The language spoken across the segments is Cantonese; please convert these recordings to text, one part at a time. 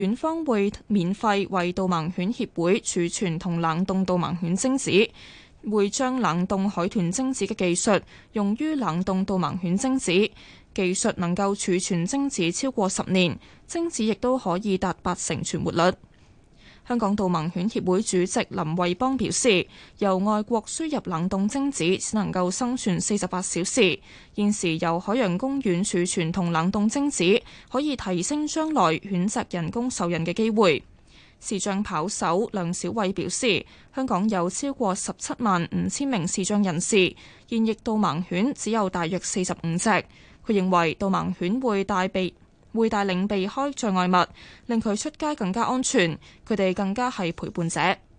院方會免費為導盲犬協會儲存同冷凍導盲犬精子，會將冷凍海豚精子嘅技術用於冷凍導盲犬精子，技術能夠儲存精子超過10年，精子亦都可以達80%存活率。香港導盲犬協會主席林惠邦表示，由外國輸入冷凍精子只能夠生存48小時，現時由海洋公園儲存同冷凍精子，可以提升將來犬隻人工受孕嘅機會。視障跑手梁小偉表示，香港有超過175000名視障人士，現役導盲犬只有大約45隻。佢認為導盲犬會帶領避開障礙物，令佢出街更加安全。佢哋更加係陪伴者。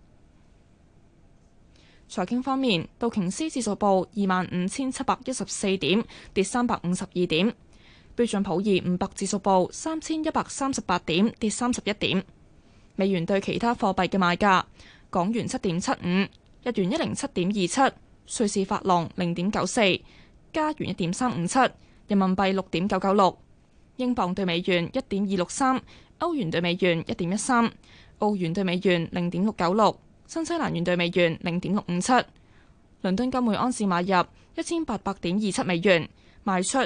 財經方面，道瓊斯指數報25714點，跌352點；標準普爾500指數報3138點，跌31點。美元對其他貨幣嘅賣價：港元7.75，日元107.27，瑞士法郎0.94，加元1.357，人民幣6.996。英鎊對美元1.263，歐元對美元1.13，澳元對美元0.696，新西蘭元對美元0.657。倫敦金每盎司買入1800.27美元，賣出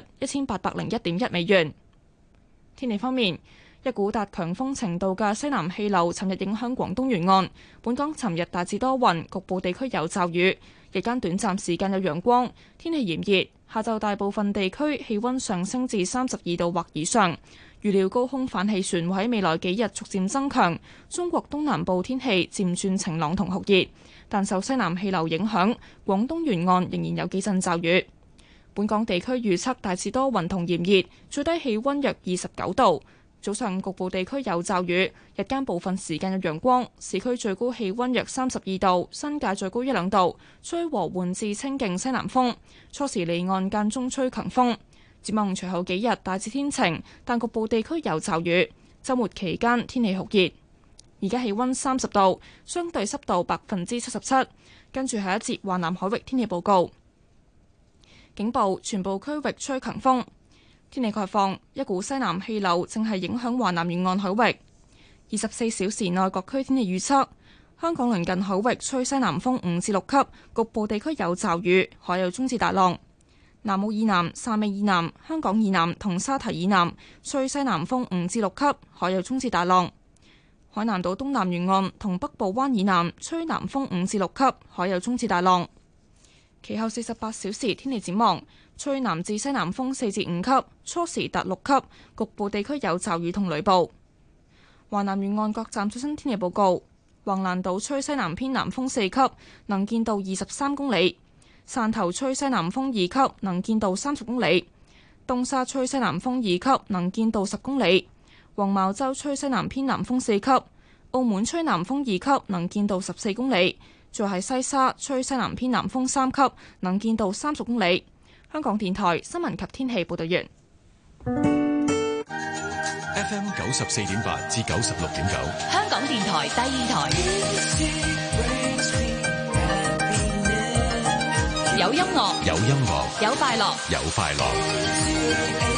1801.1美元。天氣方面，一股達強風程度嘅西南氣流尋日影響廣東沿岸，本港尋日大致多雲，局部地區有驟雨，日間短暫時間有陽光，天氣炎熱。下晝大部分地區氣溫上升至32度或以上，預料高空反氣旋會喺未來幾日逐漸增強，中國東南部天氣漸轉晴朗同酷熱，但受西南氣流影響，廣東沿岸仍然有幾陣驟雨。本港地區預測大致多雲同炎熱，最低氣溫約29度。早上局部地區有驟雨，日間部分時間有陽光，市區最高氣溫約32度，新界最高1-2度，吹和緩至清勁西南風，初時離岸間中吹強風。展望隨後幾日大致天晴，但局部地區有驟雨。週末期間天氣酷熱。而家氣溫30度，相對濕度77%。跟住下一節華南海域天氣報告。警報：全部區域吹強風。天氣概況：一股西南氣流正係影響華南沿岸海域。24小時內各區天氣預測：香港鄰近海域吹西南風5至6級，局部地區有驟雨，海有中至大浪。南澳以南、汕尾以南、香港以南同沙堤以南吹西南風5至6級，海有中至大浪。海南島東南沿岸同北部灣以南吹南風5至6級，海有中至大浪。其後48小時天氣展望：吹南至西南風4至5級，初時達6級，局部地區有驟雨同雷暴。華南沿岸各站最新天氣報告：橫瀾島吹西南偏南風4級，能見度23公里；汕頭吹西南風2級，能見度30公里；東沙吹西南風2級，能見度10公里；黃茅洲吹西南偏南風4級；澳門吹南風2級，能見度14公里。仲係西沙吹西南偏南風3級，能見度30公里。香港電台新聞及天氣報道完。 FM 94.8至96.9， 香港電台第二台。有音樂， 有音樂， 有快樂， 有快樂。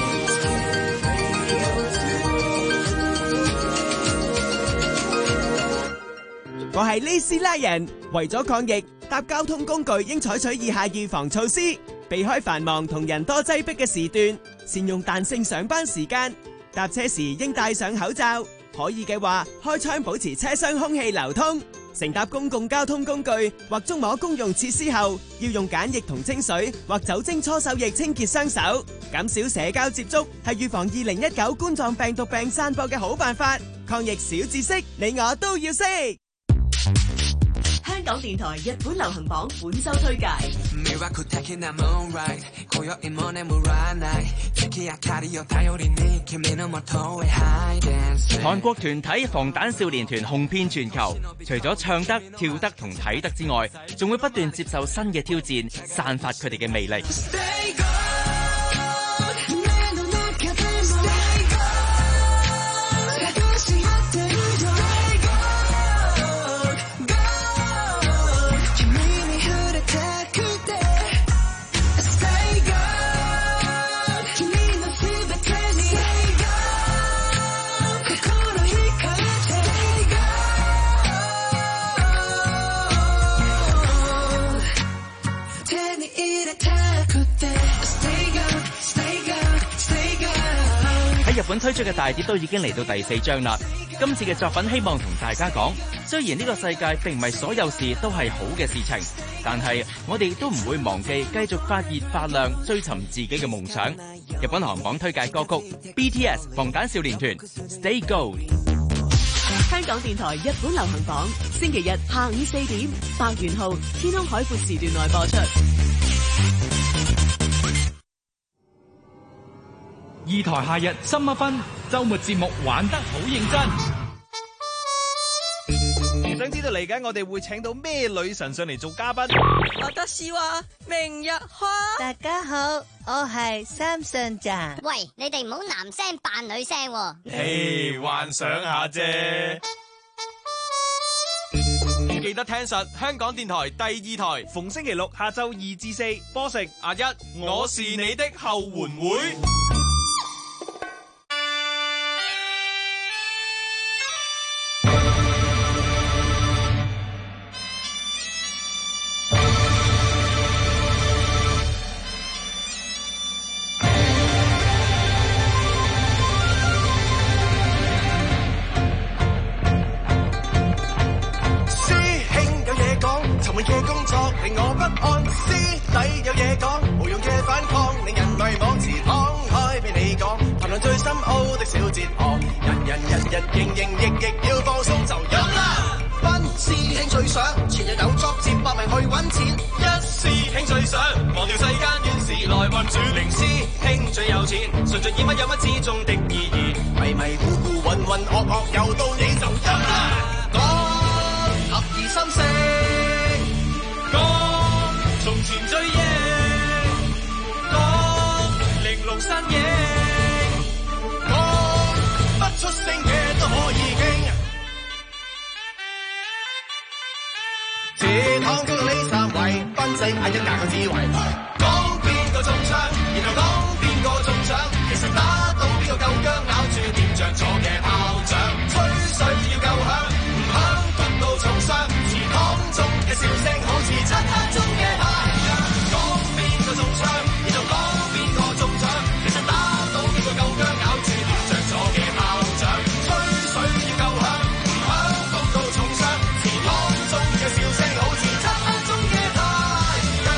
我係利斯拉人，為咗抗疫，搭交通工具應採取以下預防措施：避開繁忙同人多擠迫嘅時段，善用彈性上班時間，搭車時應戴上口罩，可以嘅話開窗保持車廂空氣流通。乘搭公共交通工具或觸摸公用設施後，要用梘液同清水或酒精搓手液清潔雙手。減少社交接觸係預防2019冠狀病毒病散播嘅好辦法。抗疫小知識，你我都要識。 香港電台日本流行榜本周推介。 韓國團體防彈少年團紅遍全球，除咗唱得、跳得同睇得之外，仲會不斷接受新嘅挑戰，散發佢哋嘅魅力。 想推出嘅大碟都已經嚟到第4章啦。今次嘅作品希望同大家講，雖然呢個世界並唔係所有事都係好嘅事情，但係我哋都唔會忘記繼續發熱發亮，追尋自己嘅夢想。日本行榜推介歌曲 BTS 防彈少年團 Stay Gold。 香港電台日本流行榜，星期日下午4點，白元號天空海闊時段內播出。 二台夏日深一分，周末節目玩得好認真。 想知道嚟緊我哋會請到咩女神上嚟做嘉賓？ 我得是話明日花。 大家好，我係三上站。 喂，你哋唔好男聲扮女聲喎。 嘿，幻想下啫。記得聽實香港電台第2台，逢星期六下晝2至4播成阿一，我是你的後援會。 嘅工作令我不安，師弟有嘢講，無用嘅反抗令人迷惘，遲敞開俾你講，談論最深奧的小哲學，人日日營營役役要放鬆就飲啦。班師兄最想前日有作接百名去揾錢，一師兄最想忘掉世間怨事來運轉，零師兄最有錢，順盡以乜有乜之中的意義，迷迷糊糊渾渾噩噩又到你就飲啦。講合意心聲，從前追憶，講玲瓏身影，講不出聲嘅都可以傾。這趟經歷呢3位，分析係一格個智慧。講邊個中槍，然後講邊個中獎，其實打到邊個夠薑，咬住掂着咗嘅炮仗，吹水要夠響，唔響焗到重傷，祠堂中嘅笑聲好似漆黑中嘅太陽。講邊個中槍，然後講邊個中獎，其實打到邊個夠薑，咬住掂着咗嘅炮仗，吹水要夠響，唔響焗到重傷，祠堂中嘅笑聲好似漆黑中嘅太陽。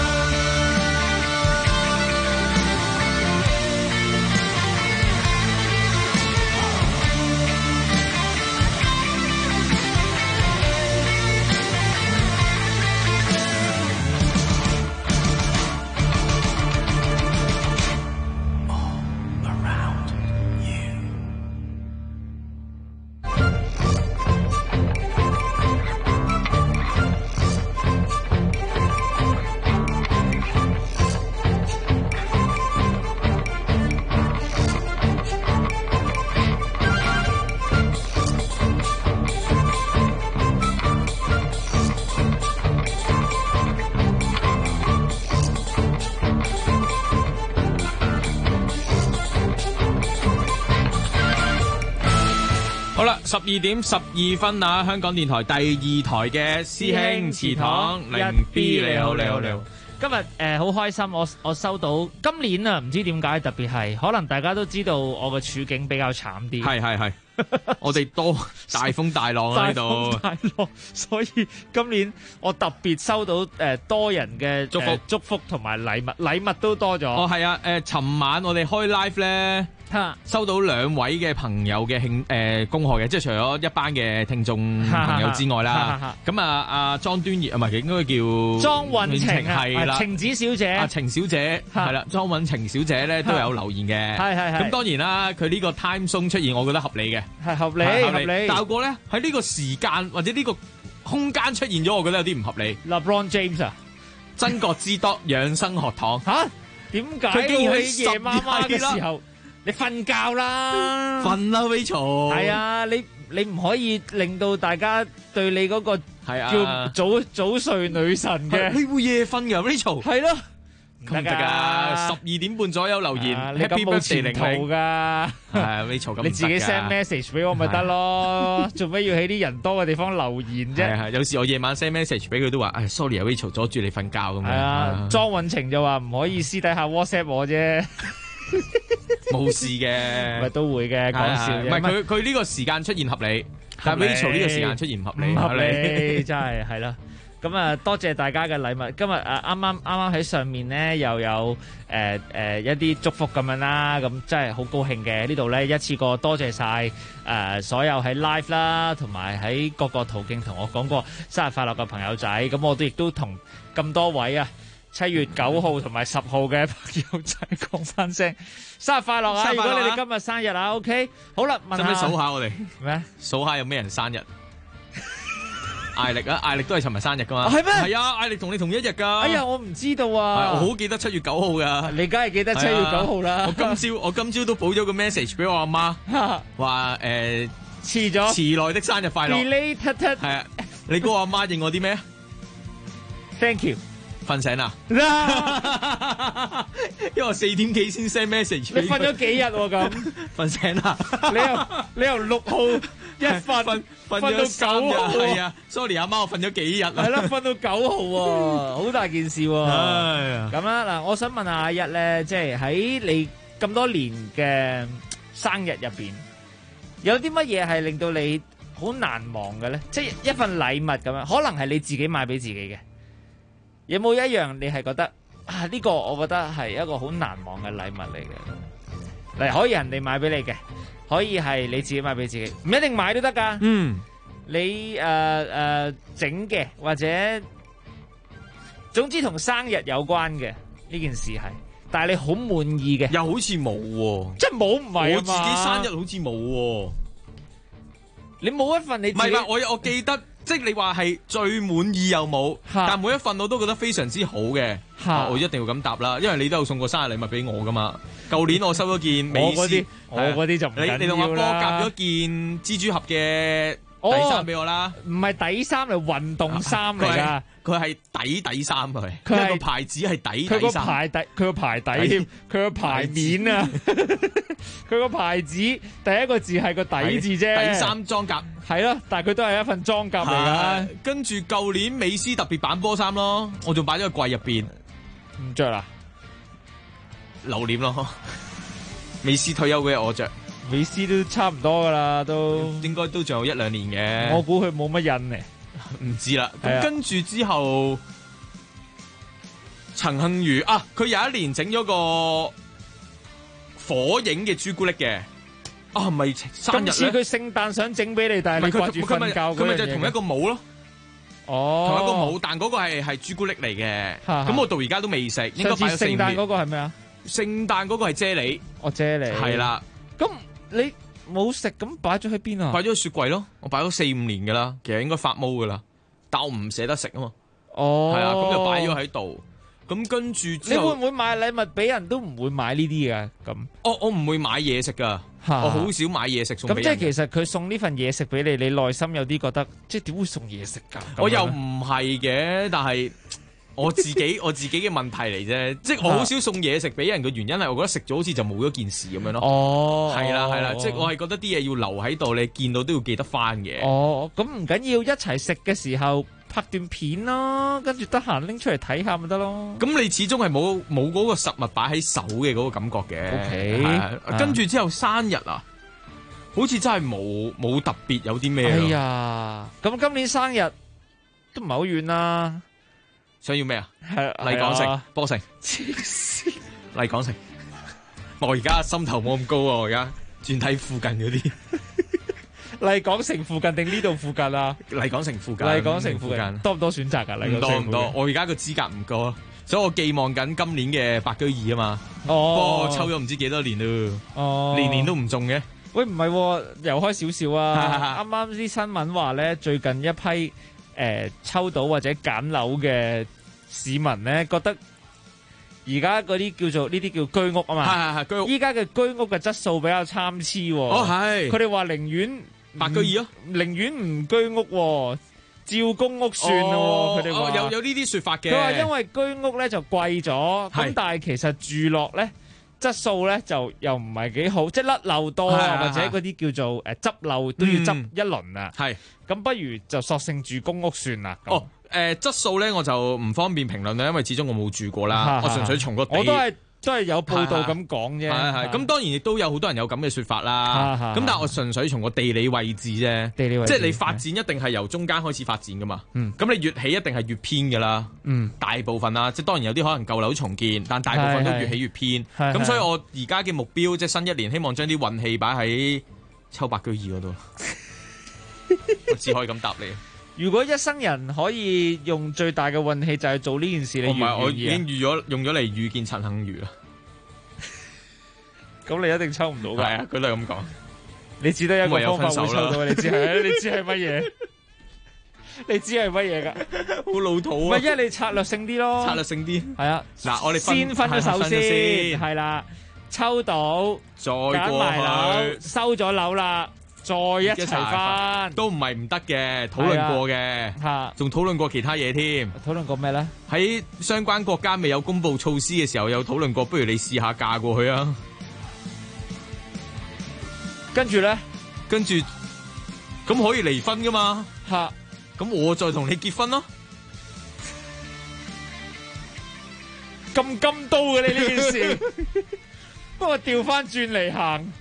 好啦，12點12分啊！香港電台第2台嘅師兄祠堂零 B， 你好，你好，你好。 今日好開心，我收到今年啊，唔知點解特別係，可能大家都知道我嘅處境比較慘啲。 係，我哋多大風大浪喺度， 大浪，所以今年我特別收到多人嘅祝福同埋禮物都多咗。 哦，係啊，尋晚我哋開 live 咧。收到2位嘅朋友嘅恭賀嘅，即係除咗一班嘅聽眾朋友之外啦，咁阿莊端儀唔係應該叫莊韻晴係啦， 晴子小姐， 晴小姐係啦，莊韻晴小姐咧都有留言嘅，係咁當然啦，佢呢個 time zone 出現，我覺得合理嘅，係合理。但係個咧喺呢個時間或者呢個空間出現咗，我覺得有啲唔合理。 LeBron James 啊， 真覺之多養生學堂嚇，點解佢竟然喺夜媽媽嘅時候？你瞓覺啦， 瞓啦 Rachel。 係啊，你唔可以令到大家對你嗰個叫早睡女神嘅。 你會夜瞓㗎 Rachel。 係咯， 唔得㗎，12點半左右留言。 你咁冇前途㗎。 係 Rachel 咁。 你自己 send message 俾我咪得咯，做咩要喺啲人多嘅地方留言啫？ 係，有時我夜晚 send message 俾佢都話，唉 sorry 啊 Rachel 阻住你瞓覺咁樣。 係啊，莊韻晴就話唔可以私底下 WhatsApp 我啫。 冇事嘅， 咪都會嘅，講笑啫。 唔係佢呢個時間出現合理，但係 Rachel 呢個時間出現唔合理， 唔合理真係啦。咁啊，多謝大家嘅禮物。今日啱啱喺上面咧，又有一啲祝福咁樣啦。咁真係好高興嘅。呢度咧一次過多謝晒所有喺 live 啦，同埋喺各個途徑同我講過生日快樂嘅朋友仔。咁我都亦都同咁多位啊7月9號同埋10號嘅朋友仔講翻聲生日快樂啊！如果你哋今日生日啊 ，OK， 好啦，問下， 使唔使數下我哋咩？ 數下有咩人生日？艾力啊，艾力都係尋日生日噶嘛？ 係咩？ 係啊，艾力同你同一日噶。 哎呀，我唔知道啊！ 我好記得7月9號噶。 你梗係記得7月9號啦。 我今朝都補咗個 message 俾我阿媽，話遲來的生日快樂。 Related 係啊，你估我阿媽應我啲咩 ？Thank you。 瞓醒啦，因為我4點幾先 send message。 你瞓咗幾日咁？ 瞓醒啦， 你由6號一瞓到9號， 係啊 ，sorry 阿媽，我瞓咗幾日啊。 係啦，瞓到9號喎，好大件事喎。咁啦，嗱，我想問下阿一咧，即係喺你咁多年嘅生日入邊，有啲乜嘢係令到你好難忘嘅咧？即係一份禮物咁樣，可能係你自己買俾自己嘅。有冇一樣你係覺得啊？呢個我覺得係一個好難忘嘅禮物嚟嘅。嚟可以人哋買俾你嘅，可以係你自己買俾自己，唔一定買都得噶。你整嘅或者總之同生日有關嘅呢件事係，但係你好滿意嘅， 又好似冇喎， 即係冇唔係啊嘛？ 我自己生日好似冇喎， 你冇一份你自己唔係我記得。即係你話係最滿意又冇，但每一份我都覺得非常之好嘅，我一定要咁答啦，因為你都有送過生日禮物俾我噶嘛。舊年我收咗件美斯， 我嗰啲就唔緊要啦。 你同阿波夾咗件蜘蛛俠嘅底衫俾我啦， 唔係底衫嚟，運動衫嚟噶， 佢係底衫佢個牌子係底衫， 佢個牌底添，佢個牌面啊，佢個牌子第一個字係個底字啫， 底衫裝甲係咯，但係佢都係一份裝甲嚟噶。 跟住舊年美斯特別版波衫咯，我仲擺咗喺櫃入邊， 唔着啦， 留念咯。美斯退休嘅我着。 美斯都差唔多噶啦，都應該都仲有1-2年嘅。 我估佢冇乜印咧， 唔知啦。咁跟住之後，陳幸如啊，佢有一年整咗個火影嘅朱古力嘅。啊，唔係生日咧？ 今次佢聖誕想整俾你，但係你掛住瞓覺嗰樣嘢。 佢咪就係同一個帽咯。 哦， 同一個帽，但嗰個係朱古力嚟嘅。咁我到而家都未食，應該擺咗4年。 聖誕嗰個係咩啊？ 聖誕嗰個係啫喱。 哦，啫喱。係啦。 咁你冇食咁擺咗喺邊啊？ 擺咗喺雪櫃咯，我擺咗4-5年噶啦，其實應該發毛噶啦，但我唔捨得食啊嘛。 哦， 係啊，咁就擺咗喺度。咁跟住之後， 你會唔會買禮物俾人都唔會買呢啲噶？咁我唔會買嘢食噶，我好少買嘢食送俾人。 咁即係其實佢送呢份嘢食俾你，你內心有啲覺得，即係點會送嘢食噶？ 我又唔係嘅，但係我自己嘅問題嚟啫。即係我好少送嘢食俾人嘅原因係，我覺得食咗好似就冇咗件事咁樣咯。 哦， 係啦，即係我係覺得啲嘢要留喺度，你見到都要記得翻嘅。 哦，咁唔緊要，一齊食嘅時候拍段片咯，跟住得閒拎出嚟睇下咪得咯。 咁你始終係冇嗰個實物擺喺手嘅嗰個感覺嘅。 OK， 跟住之後生日啊，好似真係冇特別有啲咩。 哎呀，咁今年生日都唔係好遠啦。 想要咩啊？ 係麗港城、波城、麗港城。我而家心頭冇咁高啊！我而家轉睇附近嗰啲。 麗港城附近定呢度附近啊？ 麗港城附近。 麗港城附近多唔多選擇噶？ 唔多。我而家個資格唔高啊，所以我寄望緊今年嘅白居二啊嘛。 哦。 不過抽咗唔知幾多年咯。哦。年年都唔中嘅。 喂，唔係，又開少少啊！啱啱啲新聞話咧，最近一批抽到或者揀樓嘅市民咧，覺得而家嗰啲叫做呢啲叫居屋啊嘛。係居屋。依家嘅居屋嘅質素比較參差。哦，係。佢哋話寧願白居二咯， 寧願唔居屋，照公屋算咯。佢哋話有呢啲說法嘅。 佢話因為居屋咧就貴咗，咁但係其實住落咧質素咧就又唔係幾好，即係甩漏多啊，或者嗰啲叫做執漏都要執一輪啊。係，咁不如就索性住公屋算啦。 質素咧我就唔方便評論啦，因為始終我冇住過啦。我純粹從個地， 我都係都係有報道咁講啫。 係咁當然亦都有好多人有咁嘅說法啦。咁但係我純粹從個地理位置啫，即係你發展一定係由中間開始發展噶嘛。咁你越起一定係越偏噶啦。大部分啦，即係當然有啲可能舊樓重建，但大部分都越起越偏。咁所以我而家嘅目標即係新一年希望將啲運氣擺喺秋百居二嗰度。我只可以咁答你。 如果一生人可以用最大嘅運氣就係做呢件事，你願唔願意啊？ 我已經用咗嚟預見陳幸妤啦。 咁你一定抽唔到㗎。 係啊，佢都係咁講。 你只得一個方法會抽到，你知係乜嘢？你知係乜嘢㗎？ 好老土啊！ 唔係，因為你策略性啲咯。策略性啲。 係啊。 嗱，我哋先分咗手先，係啦，抽到再揀埋樓，收咗樓啦。再一齊翻都唔係唔得嘅，討論過嘅，仲討論過其他嘢添。 討論過咩咧？ 喺相關國家未有公布措施嘅時候，有討論過，不如你試下嫁過去啊！ 跟住咧， 咁可以離婚噶嘛？咁我再同你結婚咯。 咁金刀嘅你呢件事，不過調翻轉嚟行。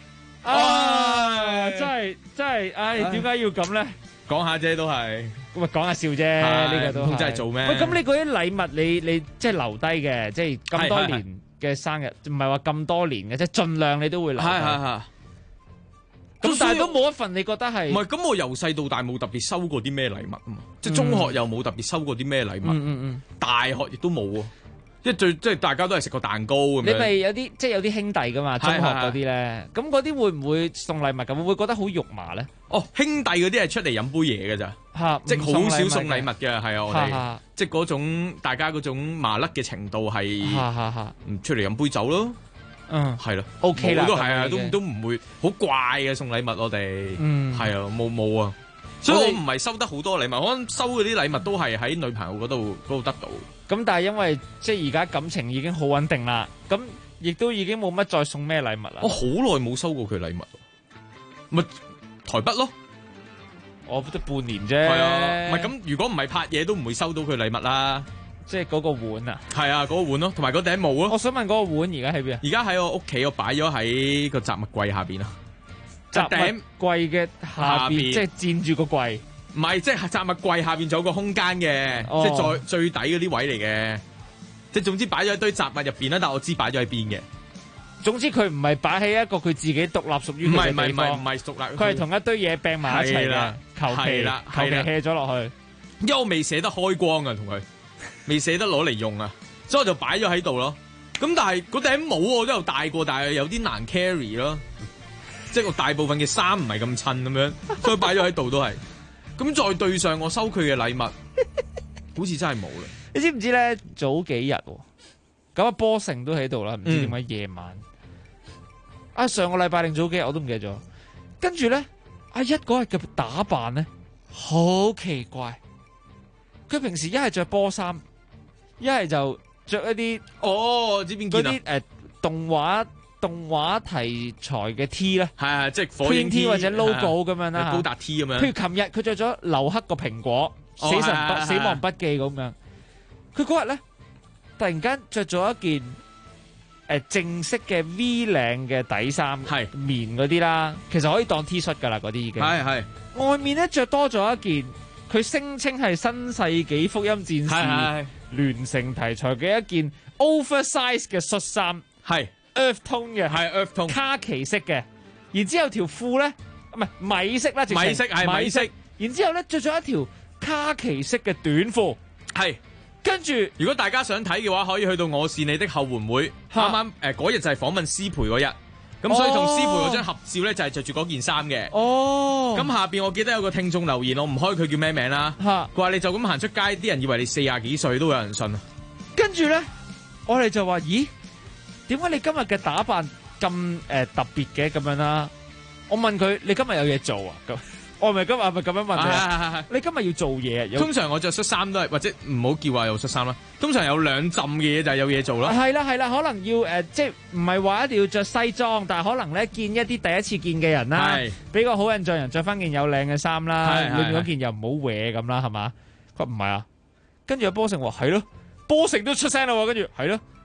真係，點解要咁咧？ 講下啫，都係， 咁啊講下笑啫，呢個都真係做咩？ 喂，咁你嗰啲禮物，你即係留低嘅，即係咁多年嘅生日，唔係話咁多年嘅，即係盡量你都會留低。係。咁但係都冇一份你覺得係？ 唔係，咁我由細到大冇特別收過啲咩禮物啊嘛，即係中學又冇特別收過啲咩禮物，大學亦都冇啊。即係大家都係食個蛋糕咁樣。 你咪有啲即係有啲兄弟噶嘛，中學嗰啲咧，咁嗰啲會唔會送禮物咁？會唔會覺得好肉麻咧？ 哦，兄弟嗰啲係出嚟飲杯嘢㗎咋，即係好少送禮物嘅，係啊，我哋即係嗰種大家嗰種麻甩嘅程度係，唔出嚟飲杯酒咯，係咯 ，OK 啦， 都係啊，都唔會好怪嘅送禮物，我哋係啊，冇啊。所以我唔係收得好多禮物，可能收嗰啲禮物都係喺女朋友嗰度得到。 咁但係因為即係而家感情已經好穩定啦，咁亦都已經冇乜再送咩禮物啦。 我好耐冇收過佢禮物，咪台北咯。 我得半年啫。 係啊，唔係咁，如果唔係拍嘢都唔會收到佢禮物啦。 即係嗰個碗啊。 係啊，嗰個碗咯，同埋嗰頂帽咯。 我想問嗰個碗而家喺邊啊？ 而家喺我屋企，我擺咗喺個雜物櫃下邊啊。 雜物櫃嘅下邊，即係佔住個櫃。 唔係，即係雜物櫃下邊仲有個空間嘅，即係最底嗰啲位嚟嘅。即係總之擺咗一堆雜物入邊啦，但我知擺咗喺邊嘅。 總之佢唔係擺喺一個佢自己獨立屬於佢嘅地方， 唔係獨立。 佢係同一堆嘢並埋一齊嘅，求其 hea 咗落去。 因為我未捨得開光啊，同佢未捨得攞嚟用啊，所以我就擺咗喺度咯。咁但係嗰頂帽我都有戴過，但係有啲難 carry 咯。即係我大部分嘅衫唔係咁襯咁樣，所以擺咗喺度都係。咁再對上我收佢嘅禮物，好似真係冇啦。 你知唔知咧？早幾日咁阿波成都喺度啦，唔知點解夜晚。上個禮拜定早幾日我都唔記得咗。跟住咧，阿一嗰日嘅打扮咧好奇怪。佢平時一係着波衫，一係就着一啲知邊件啊？ 嗰啲動畫題材嘅 T 咧， 係即係火影 T 或者 logo 咁樣啦， 高達 T 咁樣。 譬如琴日佢着咗劉克個蘋果死亡筆記咁樣，佢嗰日咧突然間着咗一件正式嘅 V 領嘅底衫，係棉嗰啲啦，其實可以當 T 恤噶啦，嗰啲已經係外面咧着多咗一件，佢聲稱係新世紀福音戰士聯乘題材嘅一件 oversize 嘅恤衫，係。Earth tone 嘅係 Earth tone 卡其色嘅，然之後條褲咧唔係米色啦， 米色係米色， 然之後咧着咗一條卡其色嘅短褲， 係跟住如果大家想睇嘅話，可以去到我是你的後援會，啱啱嗰日就係訪問師培嗰日，咁所以同師培嗰張合照咧就係着住嗰件衫嘅。咁下邊我記得有個聽眾留言，我唔開佢叫咩名啦，佢話你就咁行出街，啲人以為你40幾歲都有人信啊。 跟住咧，我哋就話咦？點解你今日嘅打扮咁特別嘅咁樣啦？我問佢：你今日有嘢做啊？咁我係咪今日咁樣問佢？你今日要做嘢？ 通常我着恤衫都係，或者唔好叫話有恤衫啦。通常有兩浸嘅嘢就係有嘢做咯。 係啦，可能要即係唔係話一定要着西裝，但係可能咧見一啲第一次見嘅人啦，俾個好印象人着翻件有靚嘅衫啦，裏面嗰件又唔好搲咁啦，係嘛？佢唔係啊，跟住阿波成話係咯，波成都出聲啦，跟住係咯。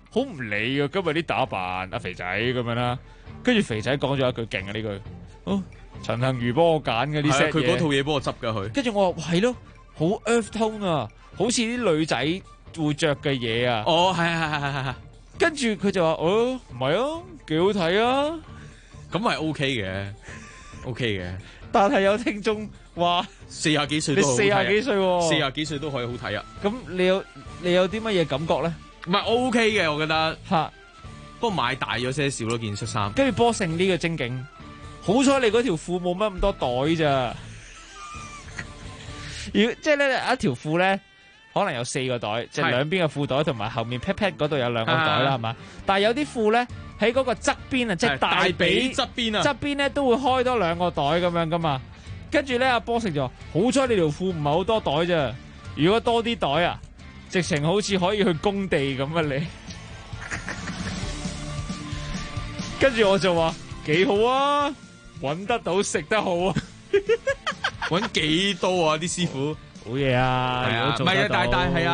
好唔理啊，今日啲打扮阿肥仔咁樣啦。跟住肥仔講咗一句勁啊呢句，哦，陳幸妤幫我揀嘅呢 set 嘢， 佢嗰套嘢幫我執噶佢。 跟住我話係咯，好 earth tone 啊，好似啲女仔會着嘅嘢啊。 哦，係。 跟住佢就話，哦，唔係啊，幾好睇啊， 咁係 OK 嘅，OK 嘅。 但係有聽眾話 40幾歲都好睇， 你40幾歲喎 ，40幾歲都可以好睇啊。 咁你有啲乜嘢感覺咧？ 唔係 OK 嘅，我覺得嚇。 不過買大咗些少咯，件恤衫。 跟住波勝呢個精警，好彩你嗰條褲冇乜咁多袋咋。即係咧一條褲咧，可能有4個袋，即係兩邊嘅褲袋同埋後面 pat pat 嗰度有2個袋啦，係嘛？但係有啲褲咧喺嗰個側邊啊，即係大髀側邊啊， 側邊咧都會開多2個袋咁樣噶嘛。跟住咧阿波勝就話：好彩你條褲唔係好多袋咋，如果多啲袋啊，直情好似可以去工地咁啊你。跟住我就話幾好啊，搵得到食得好啊， 搵幾多啊啲師傅， 好嘢啊！ 唔係啊，但係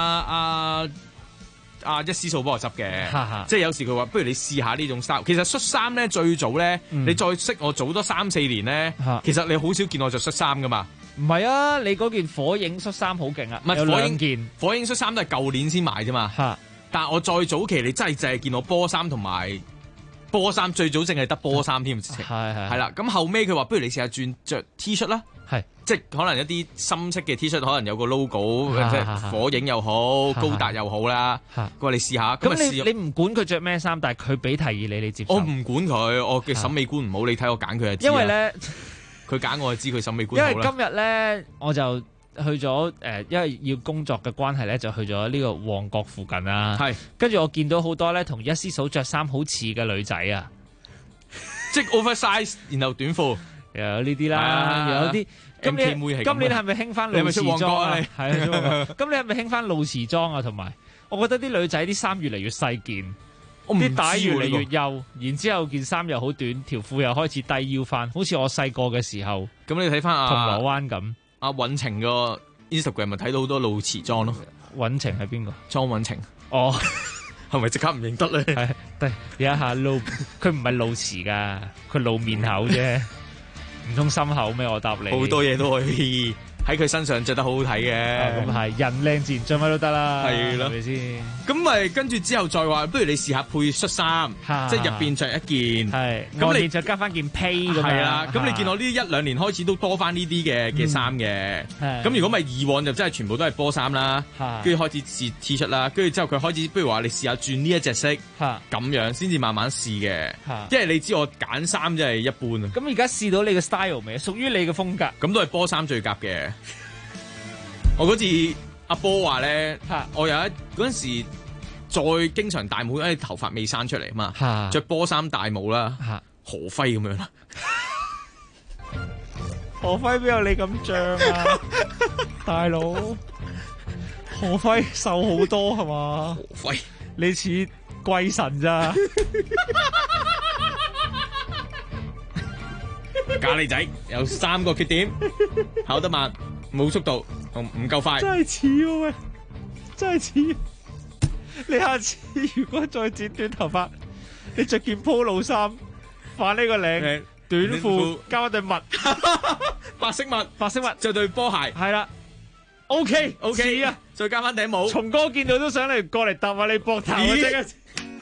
阿一思素幫我執嘅，即係有時佢話不如你試下呢種衫。其實恤衫咧最早咧，你再識我早多3-4年咧，其實你好少見我着恤衫噶嘛。 唔係啊，你嗰件火影恤衫好勁啊， 唔係有2件火影恤衫都係舊年先買啫嘛。但係我再早期你真係淨係見我波衫同埋。波衫最早淨係得波衫添，係啦。咁後尾佢話不如你試下轉着 T 恤啦，即係可能一啲深色嘅 T 恤，可能有個 logo， 即係火影又好，高達又好啦。佢話你試下。 咁你唔管佢着咩衫，但係佢俾提議你接受。 我唔管佢，我嘅審美觀唔好，你睇我揀佢就知。 因為咧， 佢揀我就知佢審美觀好啦。 因為今日咧，我就去咗因為要工作嘅關係咧，就去咗呢個旺角附近啦。係，跟住我見到好多咧同一師嫂着衫好似嘅女仔啊， 即係 oversize， 然後短褲， 又有呢啲啦，又有啲。今年係咪興翻露臍裝啊？係啊，咁你係咪興翻露臍裝啊？同埋，我覺得啲女仔啲衫越嚟越細件，啲帶越嚟越幼，然之後件衫又好短，條褲又開始低腰翻，好似我細個嘅時候。 咁你睇翻銅鑼灣咁。 阿允晴個 Instagram 咪睇到好多露臍裝咯。 允晴係邊個？ 莊允晴。 哦， 係咪即刻唔認得咧？ 係，對，有一下露，佢唔係露臍噶，佢露面口啫，唔通心口咩？我答你。 好多嘢都可以喺佢身上着得好好睇嘅。 咁係，人靚自然着乜都得啦。 係咯， 係咪先？ 咁咪跟住之後再話，不如你試下配恤衫，即係入邊着一件， 係， 咁你就加翻件披咁樣。 係啦，咁你見我呢1-2年開始都多翻呢啲嘅衫嘅。咁如果咪以往就真係全部都係波衫啦，跟住開始試 T 恤啦，跟住之後佢開始，不如話你試下轉呢一隻色，咁樣先至慢慢試嘅。因為你知我揀衫真係一般啊。 咁而家試到你嘅 style 未？屬於你嘅風格。 咁都係波衫最夾嘅。我嗰次阿波話咧，我有嗰陣時再經常戴帽，因為頭髮未生出嚟嘛，着波衫戴帽啦，何輝咁樣啦。 何輝邊有你咁脹啊，大佬？何輝瘦好多係嘛？ 何輝， 你似貴神咋？ 咖喱仔有3個缺點：跑得慢、冇速度同唔夠快。 真係似喎，真係似。你下次如果再剪短頭髮，你着件 polo 衫，反呢個領，短褲加一對襪， 白色襪，着對波鞋， 係啦。OK 似啊， 再加翻頂帽。 松哥見到都想嚟過嚟揼下你膊頭啊！即刻。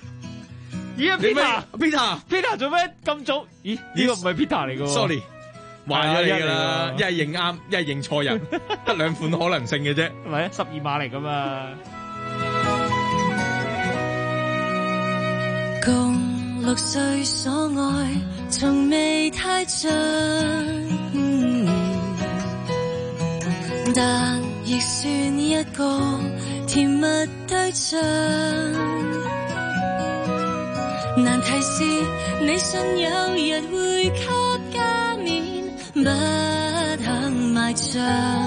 咦 Peter 做咩咁早？咦呢個唔係 Peter 嚟噶 ？Sorry， 話咗你噶啦，一係認啱，一係認錯人，得2款可能性嘅啫。 係咪12碼嚟噶嘛？ 共6歲所愛，從未太像，但亦算一個甜蜜對象。難題是你信有日會給加冕，不肯埋葬。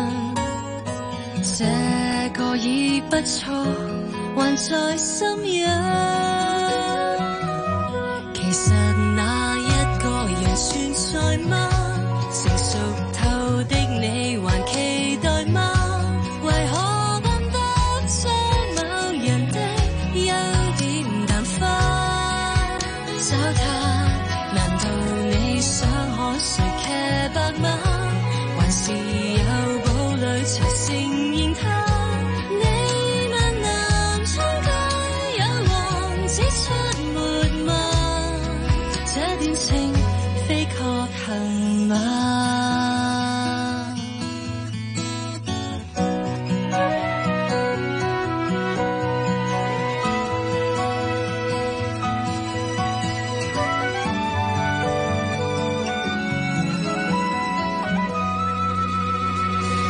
這個已不錯，還在心癢。其實那一個人存在嗎？成熟透的你還期待嗎？為何看得出某人的優點？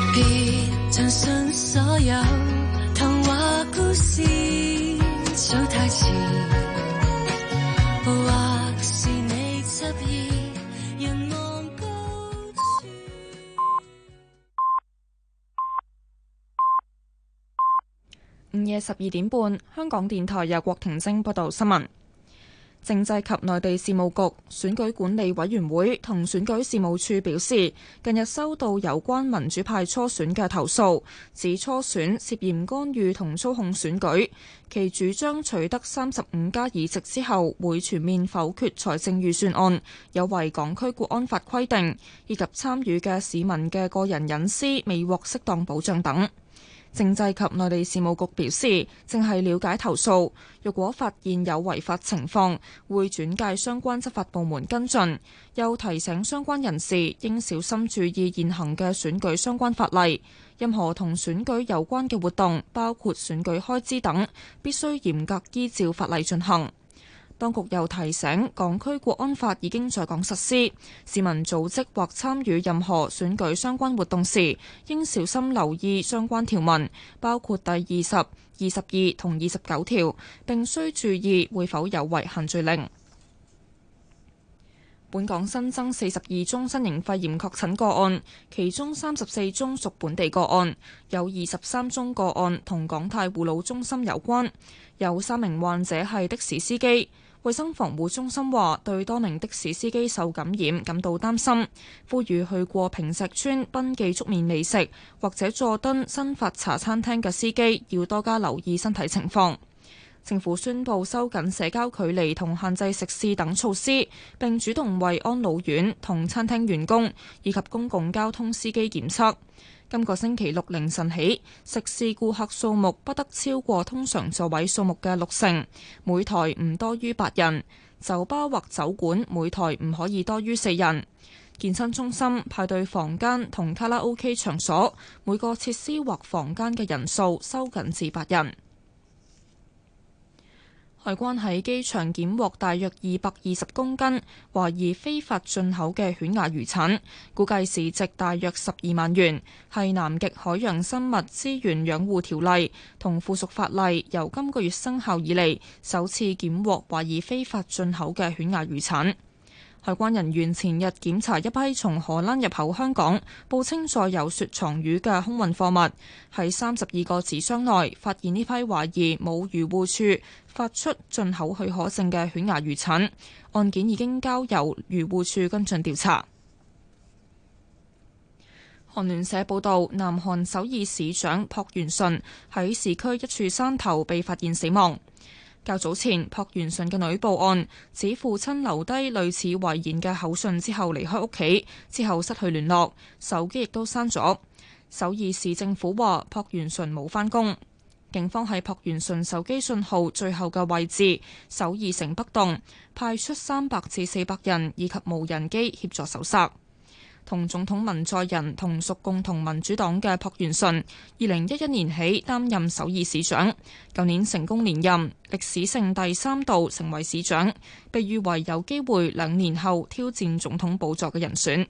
別相信所有童話故事，早太遲，或是你執意人望高處。 午夜12點半，香港電台由郭婷晶報道新聞。政制及內地事務局、選舉管理委員會同選舉事務處表示，近日收到有關民主派初選嘅投訴，指初選涉嫌干預同操控選舉，其主張取得35加議席之後會全面否決財政預算案，有違港區國安法規定，以及參與嘅市民嘅個人隱私未獲適當保障等。政制及內地事務局表示，正係了解投訴，若果發現有違法情況，會轉介相關執法部門跟進，又提醒相關人士應小心注意現行嘅選舉相關法例，任何同選舉有關嘅活動，包括選舉開支等，必須嚴格依照法例進行。當局又提醒，港區國安法已經在港實施，市民組織或參與任何選舉相關活動時，應小心留意相關條文，包括第20、22同29條，並須注意會否有違限聚令。本港新增42宗新型肺炎確診個案，其中34宗屬本地個案，有23宗個案同港泰護老中心有關，有3名患者係的士司機。衛生防護中心話對多名的士司機受感染感到擔心，呼籲去過坪石邨賓記粥麵美食或者佐敦新發茶餐廳嘅司機要多加留意身體情況。政府宣布收緊社交距離同限制食肆等措施，並主動為安老院同餐廳員工以及公共交通司機檢測。今個星期六凌晨起，食肆顧客數目不得超過通常座位數目嘅60%，每台唔多於8人；酒吧或酒館每台唔可以多於4人。健身中心、派對房間同卡拉 OK 場所，每個設施或房間嘅人數收緊至8人。海關喺機場檢獲大約220公斤懷疑非法進口嘅犬牙魚產，估計市值大約12萬元，係南極海洋生物資源養護條例同附屬法例由今個月生效以嚟首次檢獲懷疑非法進口嘅犬牙魚產。海關人員前日檢查一批從荷蘭入口香港報稱載有雪藏魚嘅空運貨物，喺32個紙箱內發現呢批懷疑冇漁護處發出進口許可證嘅犬牙魚產，案件已經交由漁護處跟進調查。韓聯社報道，南韓首爾市長朴元淳喺市區一處山頭被發現死亡。較早前，朴元淳嘅女報案，指父親留低類似遺言嘅口信之後離開屋企，之後失去聯絡，手機亦都刪咗。首爾市政府話朴元淳冇返工。警方喺朴元淳手機信號最後嘅位置首爾城北棟派出300至400人以及無人機協助搜索。同總統文在寅同屬共同民主黨嘅朴元淳，2011年起擔任首爾市長，舊年成功連任，歷史性第3度成為市長，被譽為有機會2年後挑戰總統寶座嘅人選。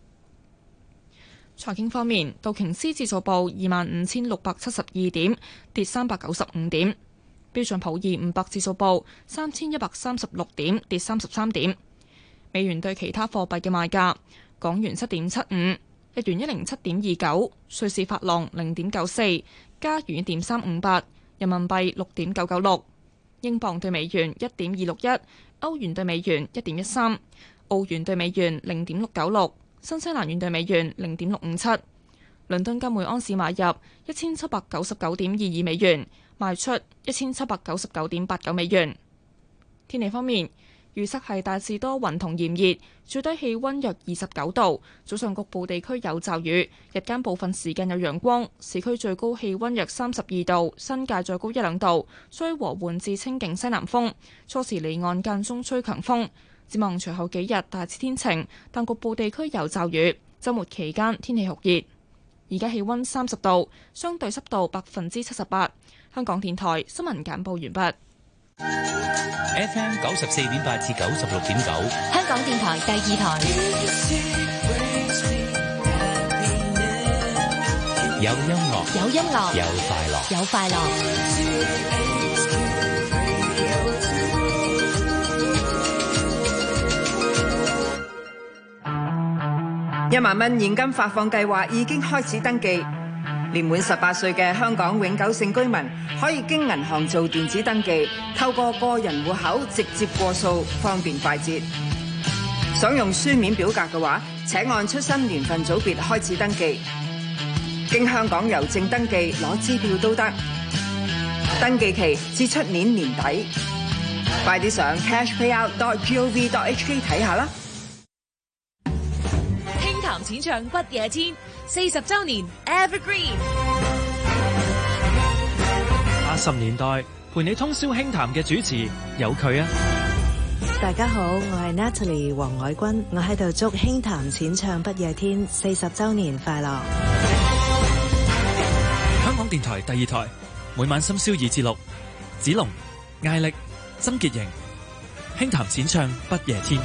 財經方面，道瓊斯指數報25,672點，跌395點；標準普爾500指數報3136點，跌33點。美元對其他貨幣嘅賣價。港元7.75，日元107.29，瑞士法郎0.94，加元1.358，人民幣6.996，英鎊對美元1.261，歐元對美元1.13，澳元對美元0.696，新西蘭元對美元0.657。倫敦金每安士買入1799.22美元，賣出1799.89美元。天氣方面，預測係大致多雲同炎熱，最低氣溫約29度，早上局部地區有驟雨，日間部分時間有陽光，市區最高氣溫約32度，新界再高1-2度，吹和緩至清勁西南風，初時離岸間中吹強風。展望隨後幾日大致天晴，但局部地區有驟雨，週末期間天氣酷熱。而家氣溫30度，相對濕度78%。香港電台新聞簡報完畢。 FM 94.8至96.9， 香港電台第2台。 有音樂， 有音樂， 有快樂， 有快樂。 1萬蚊現金發放計劃已經開始登記，年滿18歲嘅香港永久性居民可以經銀行做電子登記，透過個人戶口直接過數，方便快捷。想用書面表格嘅話，請按出生年份組別開始登記。經香港郵政登記攞支票都得，登記期至出年年底。快啲上 cashpayout.gov.hk 睇下啦。 輕談淺唱不夜天40週年 Evergreen。 80年代陪你通宵輕談嘅主持有佢啊！ 大家好，我係 Natalie 黃凱君，我喺度祝輕談淺唱不夜天40週年快樂。 香港電台第2台每晚深宵2至6，子龍、艾力、曾潔瑩，輕談淺唱不夜天。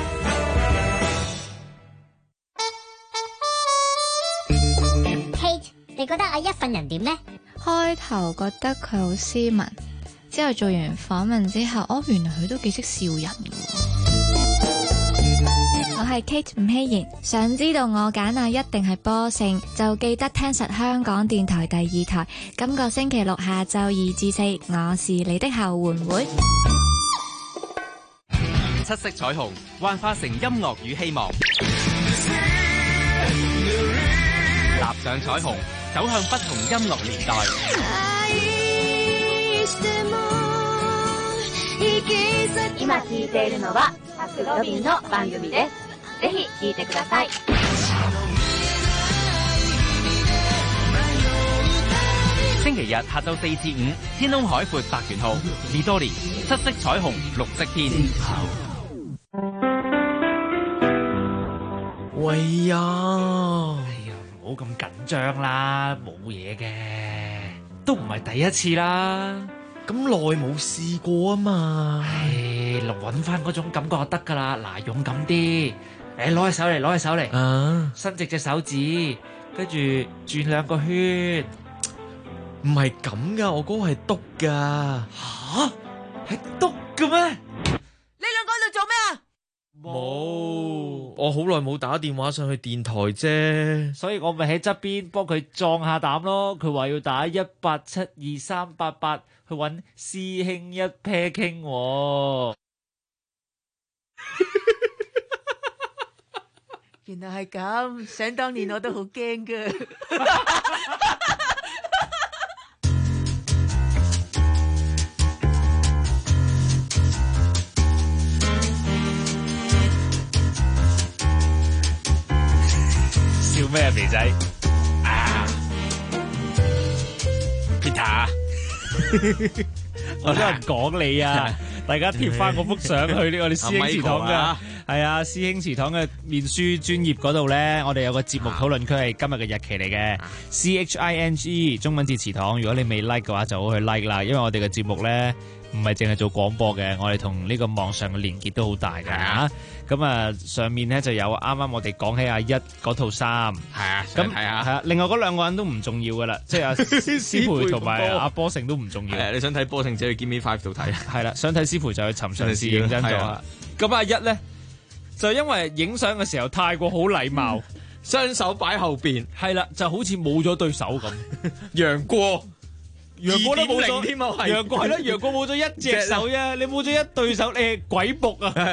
你覺得阿一份人點呢？ 開頭覺得佢好斯文，之後做完訪問之後，原來佢都幾識笑人嘅。我係 Kate 吳希賢，想知道我揀阿一定係波勝，就記得聽實香港電台第2台。今個星期6下晝2至4，我是你的後援會。 七色彩虹幻化成音樂與希望，踏上彩虹，走向不同音樂年代。 今聴いているのはタクロビンの番組です。ぜひ聴いてください。 星期日下晝4至5，天空海闊百元號，Midori七色彩虹綠色天。 喂呀！唔好咁緊張啦，冇嘢嘅，都唔係第一次啦。咁耐冇試過啊嘛，揾翻嗰種感覺就得噶啦。嗱，勇敢啲，攞起手嚟，攞起手嚟，伸直隻手指，跟住轉2個圈。 唔係咁噶，我嗰個係篤噶。 吓？係篤嘅咩？ 你兩個喺度做咩啊？ 冇，我好耐冇打電話上去電台啫， 所以我咪喺側邊幫佢壯下膽咯。佢話要打1872388去揾師兄一 pair 傾。 原來係咁，想當年我都好驚噶。 笑咩啊，肥仔？啊 ，Peter， 我都有人講你啊！大家貼翻嗰幅相去呢我哋師兄祠堂嘅，係啊，師兄祠堂嘅面書專頁嗰度咧，我哋有個節目討論區係今日嘅日期嚟嘅，CHING 中文字祠堂。如果你未 like 嘅話，就好去 like 啦，因為我哋嘅節目咧唔係淨係做廣播嘅，我哋同呢個網上嘅連結都好大㗎嚇。咁啊，上面咧就有啱啱我哋講起阿一嗰套衫，係啊，咁係啊，另外嗰2個人都唔重要噶啦，即係阿師培同埋阿波勝都唔重要。 係啊，你想睇波勝就去 Give Me 5度睇。 係啦，想睇師培就去尋常事認真做啦。咁阿一咧就因為影相嘅時候太過好禮貌， 雙手擺後邊， 係啦，就好似冇咗對手咁。 楊過都冇咗添啊， 楊過係咯，楊過冇咗一隻手啫，你冇咗一對手，你係鬼僕啊！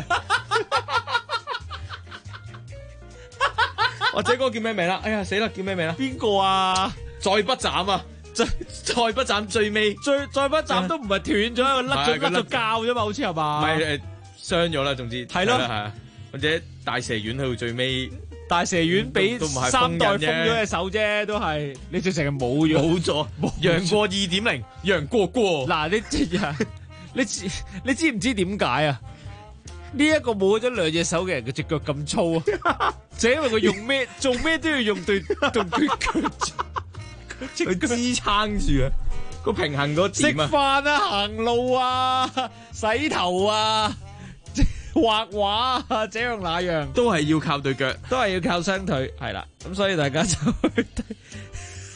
或者嗰個叫咩名啦？哎呀死啦，叫咩名啦？ 邊個啊？ 再不斬啊！再不斬最尾， 再不斬都唔係斷咗，甩咗臼啫嘛，好似係嘛？ 唔係傷咗啦，總之係咯， 或者大蛇丸去到最尾， 大蛇丸俾3代封咗隻手啫，都係你直情係冇咗， 楊過2.0，楊過。 嗱，你知唔知點解啊？呢一個冇咗2隻手嘅人，佢隻腳咁粗啊！就因為佢用咩做咩都要用對腳， 佢支撐住啊！個平衡嗰點啊！ 食飯啊，行路啊，洗頭啊，畫畫啊，這樣那樣， 都係要靠對腳， 都係要靠雙腿，係啦。咁所以大家就去睇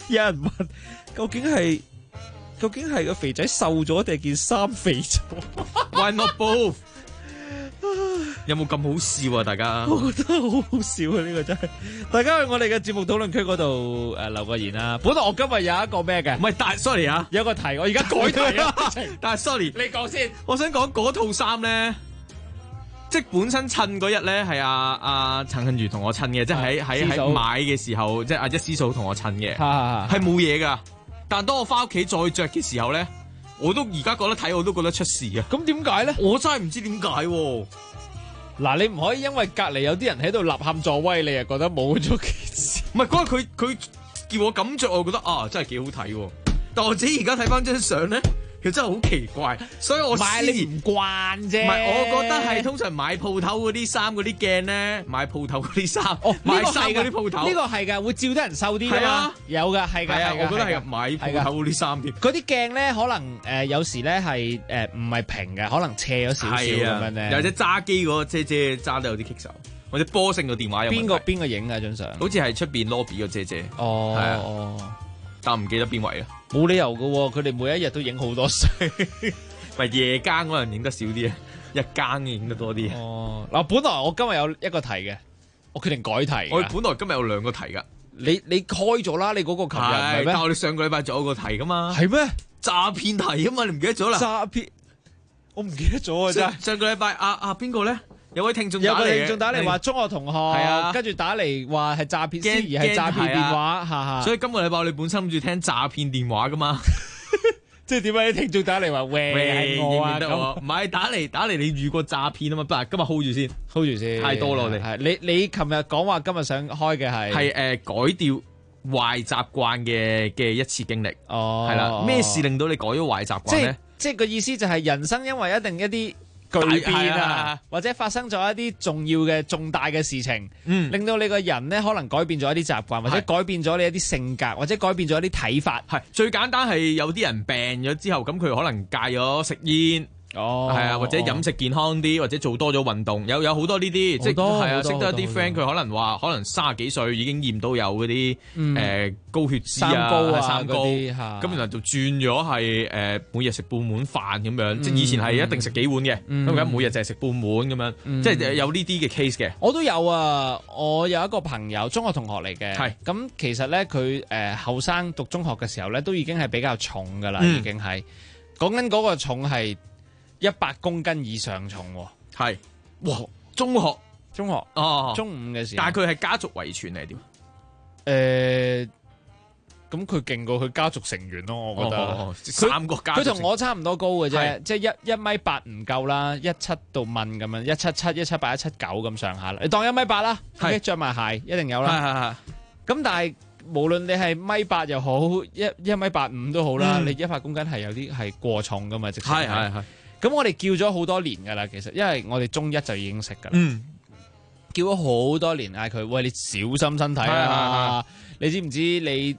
有人問究竟係個肥仔瘦咗定係件衫肥咗 ？Why not both？ 有冇咁好笑啊？大家， 我覺得好好笑啊！呢個真係，大家去我哋嘅節目討論區嗰度留個言啦。本來我今日有一個咩嘅， 唔係，但係 sorry 啊， 有個題我而家改題啊。 但係 sorry， 你講先。 我想講嗰套衫咧，即係本身襯嗰日咧係阿陳幸如同我襯嘅，即係喺買嘅時候，即係阿一師嫂同我襯嘅，係冇嘢噶。但當我翻屋企再着嘅時候咧，我都而家覺得睇我都覺得出事啊！ 咁點解咧？ 我真係唔知點解喎。 嗱，你唔可以因為隔離有啲人喺度吶喊助威，你又覺得冇咗件事。 唔係嗰日佢叫我咁着，我覺得真係幾好睇喎。但我自己而家睇翻張相咧，其實真係好奇怪，所以我買你唔慣啫。 唔係，我覺得係通常買鋪頭嗰啲衫嗰啲鏡咧，買鋪頭嗰啲衫，買衫嗰啲鋪頭， 呢個係㗎，會照得人瘦啲㗎嘛。有㗎，係㗎， 我覺得係買鋪頭嗰啲衫添。 嗰啲鏡咧，可能有時咧係唔係平嘅，可能斜咗少少咁樣咧。 或者揸機嗰個姐姐揸得有啲棘手，或者波性個電話有問題。 邊個影啊張相？ 好似係出邊 lobby 個姐姐。 哦， 但唔記得邊位啊？ 冇理由㗎喎，佢哋每一日都影好多相。 咪夜更可能影得少啲啊，日更影得多啲。 哦，嗱，本來我今日有一個題嘅，我決定改題。 我本來今日有兩個題㗎。 你開咗啦，你嗰個琴日唔係咩？ 但我哋上個禮拜仲有個題㗎嘛。 係咩？ 詐騙題啊嘛，你唔記得咗啦？ 詐騙，我唔記得咗啊！真係上個禮拜邊個咧？有位聽眾打嚟話中學同學，係啊，跟住打嚟話係詐騙，而係詐騙電話， 所以今個禮拜我哋本身諗住聽詐騙電話噶嘛， 即係點解啲聽眾打嚟話喂係我啊？ 唔係打嚟你遇過詐騙啊嘛？不如今日 hold 住先，太多啦我哋。 係你琴日講話今日想開嘅係改掉壞習慣嘅一次經歷。哦，係啦，咩事令到你改咗壞習慣咧？ 即係個意思就係人生因為一定一啲巨變啊，或者發生咗一啲重要嘅重大嘅事情，令到你個人咧可能改變咗一啲習慣，或者改變咗你一啲性格，或者改變咗一啲睇法。 係最簡單係有啲人病咗之後，咁佢可能戒咗食煙。係啊，或者飲食健康啲，或者做多咗運動，有好多呢啲，即係係啊，識得一啲 friend，佢可能話，可能30幾歲已經驗到有嗰啲高血脂啊、三高，咁原來就轉咗係每日食半碗飯咁樣，即係以前係一定食幾碗嘅，咁而家每日就係食半碗咁樣，即係有呢啲嘅 case 嘅。 我都有啊，我有一個朋友，中學同學嚟嘅，係咁其實咧佢後生讀中學嘅時候咧，都已經係比較重噶啦，已經係講緊嗰個重係100公斤以上重喎， 係，哇！中學哦，中5嘅時候， 但係佢係家族遺傳嚟點？ 咁佢勁過佢家族成員咯，我覺得。 三個家族， 佢同我差唔多高嘅啫，即係1.8米唔夠啦，17度問咁樣，177、178、179咁上下啦。你當1.8米啦，着埋鞋一定有啦。咁但係無論你係1.8米又好，1.85米都好啦，你100公斤係有啲係過重噶嘛，直情係。咁我哋叫咗好多年噶啦，其實因為我哋中1就已經識噶啦，叫咗好多年，嗌佢喂，你小心身體啊！你知唔知你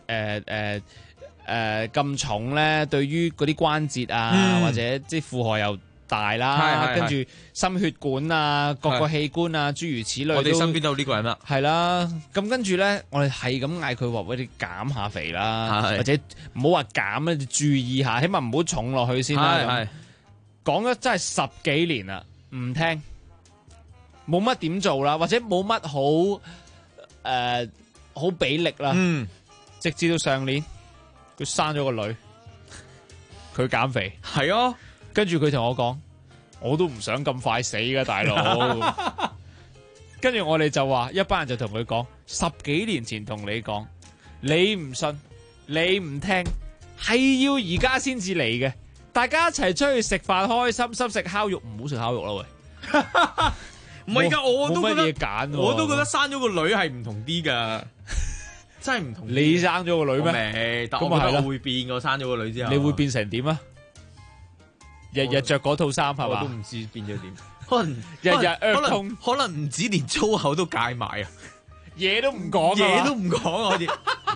咁重咧，對於嗰啲關節啊，或者即係負荷又大啦，跟住心血管啊，各個器官啊，諸如此類。 我哋身邊都有呢個人啦。係啦，咁跟住咧，我哋係咁嗌佢話喂，你減下肥啦，或者唔好話減啦，注意下，起碼唔好重落去先啦。講咗真係10幾年啦，唔聽，冇乜點做啦，或者冇乜好俾力啦。直至到上年，佢生咗個女，佢減肥。 係啊， 跟住佢同我講，我都唔想咁快死噶，大佬。跟住我哋就話，一班人就同佢講，10幾年前同你講，你唔信，你唔聽，係要而家先至嚟嘅。大家一齊出去食飯，開心心食烤肉，唔好食烤肉啦喂！ 唔係噶，我都覺得揀， 我都覺得生咗個女係唔同啲噶，真係唔同。 你生咗個女咩？ 未，但我覺得我會變個生咗個女之後。 你會變成點啊？日日着嗰套衫係嘛？ 我都唔知變咗點。可能日日可能唔止連粗口都戒埋啊！ 嘢都唔講， 嘢都唔講啊！好似。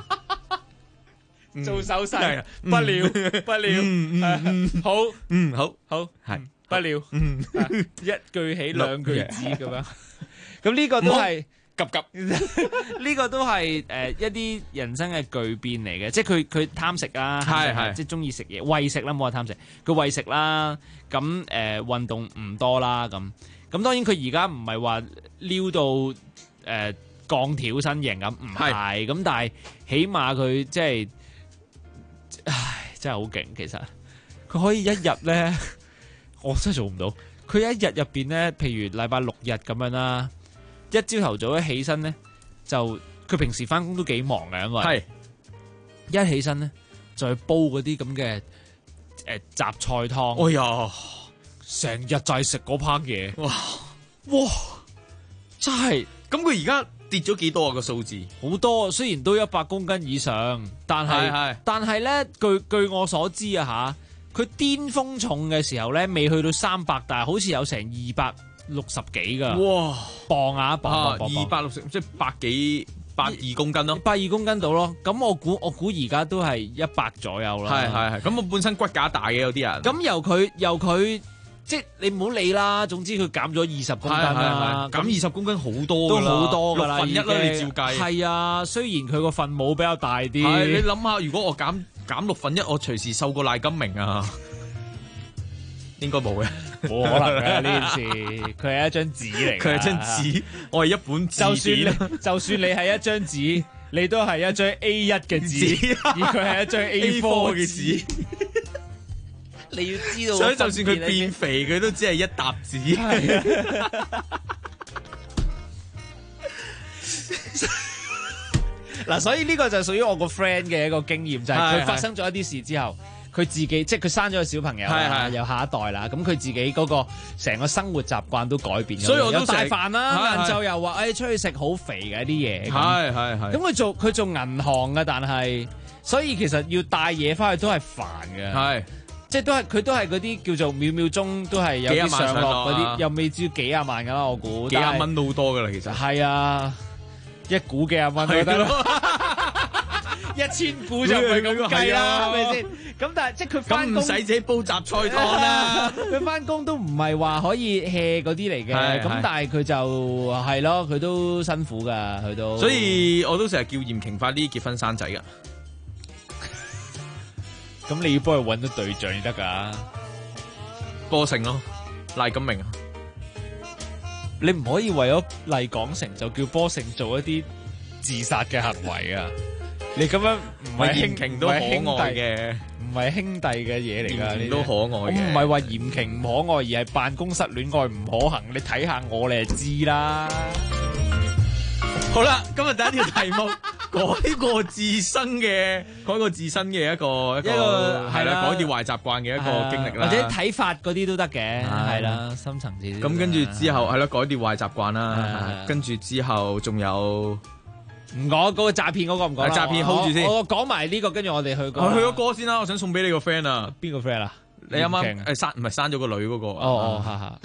做手勢，不了，好，係不了，一句起兩句止咁樣。咁呢個都係急呢個都係一啲人生嘅巨變嚟嘅，即係佢貪食啦，係即係中意食嘢，餵食啦，冇話貪食，佢餵食啦，咁運動唔多啦，咁當然佢而家唔係話撩到鋼條身形咁，唔係咁，但係起碼佢即係，唉，真係好勁，其實佢可以一日咧，我真係做唔到，佢一日入邊咧，譬如禮拜六日咁樣啦。一朝頭早一起身咧，就佢平時翻工都幾忙嘅，因為一起身咧就去煲嗰啲咁嘅雜菜湯。哎呀，成日就係食嗰烹嘢。哇，真係！咁佢而家跌咗幾多啊？個數字好多，雖然都100公斤以上，但係咧，據我所知啊嚇，佢巔峰重嘅時候咧，未去到300，但係好似有成260幾噶，哇！磅啊，260即係102公斤咯，102公斤到咯。咁我估而家都係100左右啦。係。咁我本身骨架大嘅有啲人。咁由佢即係你唔好理啦。總之佢減咗20公斤啦。減20公斤好多㗎啦，都好多㗎啦，1/6啦，你照計。係啊，雖然佢個分母比較大啲。係你諗下，如果我減1/6，我隨時瘦過賴金明啊！應該冇嘅，冇可能嘅呢件事。佢係一張紙嚟，佢係張紙，我係一本字典。就算你係一張紙，你都係一張 A1 嘅紙，而佢係一張 A4 嘅紙。你要知道，所以就算佢變肥，佢都只係一沓紙。嗱，所以呢個就屬於我個 friend 嘅一個經驗，就係佢發生咗一啲事之後。佢自己即係佢生咗個小朋友，有下一代啦。咁佢自己嗰個成個生活習慣都改變咗，所以我都有帶飯啦。晏晝又話出去食好肥嘅一啲嘢。係。咁佢做銀行嘅，但係所以其實要帶嘢翻去都係煩嘅。係，即係佢都係嗰啲叫做秒秒鐘都係有啲上落嗰啲，又未至於幾廿萬㗎啦。我估幾廿蚊都好多㗎啦，其實。係啊，一股幾廿蚊就得啦。1000股就唔係咁計啦，係咪先？咁但係即係佢翻工唔使自己煲雜菜湯啦。佢翻工都唔係話可以 hea 嗰啲嚟嘅，咁但係佢就係咯，佢都辛苦噶，佢都。所以我都成日叫嚴瓊快啲結婚生仔噶。咁你要幫佢搵到對象先得噶。波成咯，賴錦明啊！你唔可以為咗麗港城就叫波成做一啲自殺嘅行為啊！你咁樣唔係嚴瓊都可愛嘅，唔係兄弟嘅嘢嚟㗎，你都可愛嘅。我唔係話嚴瓊唔可愛，而係辦公室戀愛唔可行。你睇下我，你就知啦。好啦，今日第一條題目改過自身嘅一個係啦，改掉壞習慣嘅一個經歷啦，或者睇法嗰啲都得嘅，係啦，深層次。咁跟住之後係啦，改掉壞習慣啦，跟住之後仲有。唔講嗰個詐騙嗰個唔講，詐騙 hold 住先。我講埋呢個，跟住我哋去個歌先啦。我想送俾你個 friend 啊。邊個 friend 啊？你啱啱生咗個女嗰個。哦，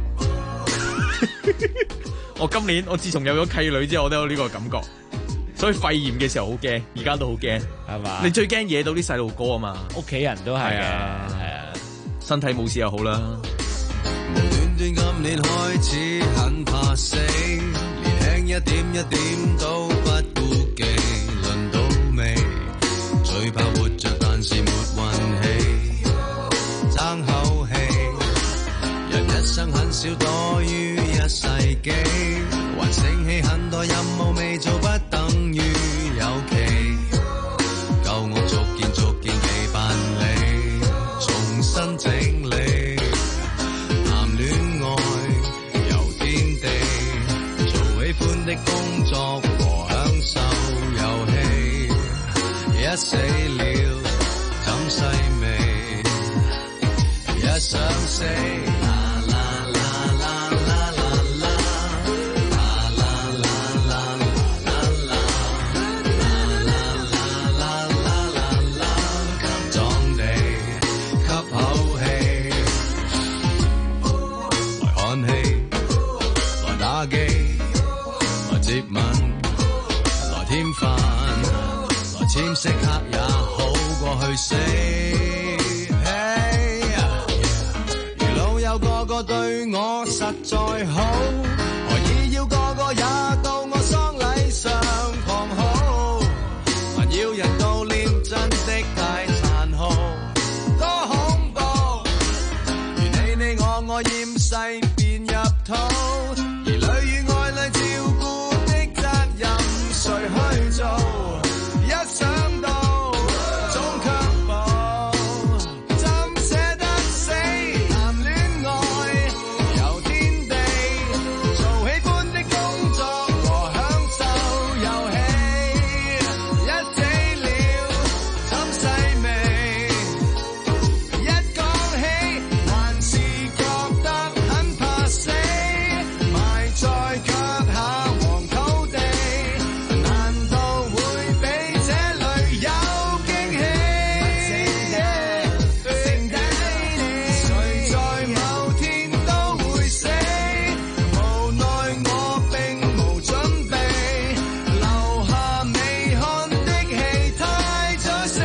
我今年我自從有咗契女之後，我都有呢個感覺。所以肺炎嘅時候好驚，而家都好驚，係嘛？你最驚惹到啲細路哥啊嘛。屋企人都係嘅，係啊。身體冇事就好啦。無端端今年開始很怕死。一點一點都不顧忌，輪到未？最怕活着，但是沒運氣，爭口氣。人一生很少多於一世紀，還醒起很多任務未做，不等於有期。夠我逐件逐件地辦理，重新整理。談戀愛遊天地。喜歡的工作和享受遊戲，一死了怎細味？一想死，啦啦啦啦啦啦啦，啦啦啦啦啦啦，啦啦啦啦啦，強壯地吸口氣，來看戲，來打機。接吻，來添飯，來簽色刻也好過去死。如老友個個對我實在好，何以要個個也到我少人悼念，真的太殘酷，多恐怖。如你我厭世變入土，兒女與愛侶照顧的責任誰去做？一想到總卻步，怎捨得死？談戀愛遊天地，做喜歡的工作和享受遊戲，一死了怎細味？一講起還是覺得很怕死，埋在腳下黃土地，難道會比這裏有驚喜？誰在某天都會死，無奈我並無準備，留下未看的戲太早死。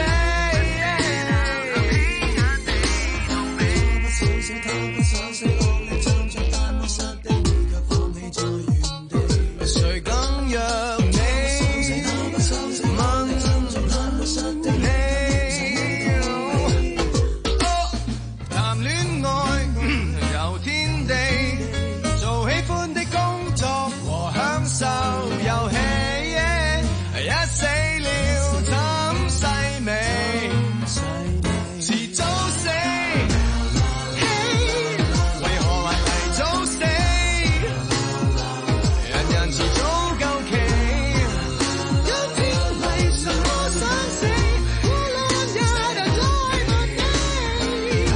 誰敢讓你問你？談戀愛遊天地，做喜歡的工作和享受遊戲，一死了怎細微？遲早死，為何還提早死？人人遲早夠期，有天為什麼想死？無論也得再問你，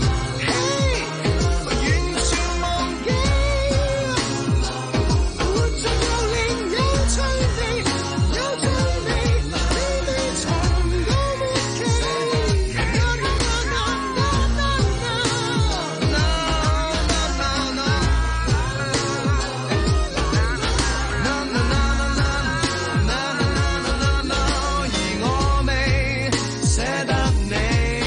完全忘記，活着又另有趣味，有趣味，你未從到末期。而我未捨得你。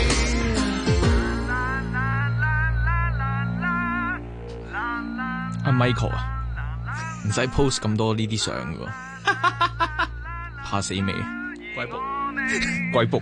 阿 Michael 啊，唔使 post 咁多呢啲相嘅喎，怕死未？鬼卜，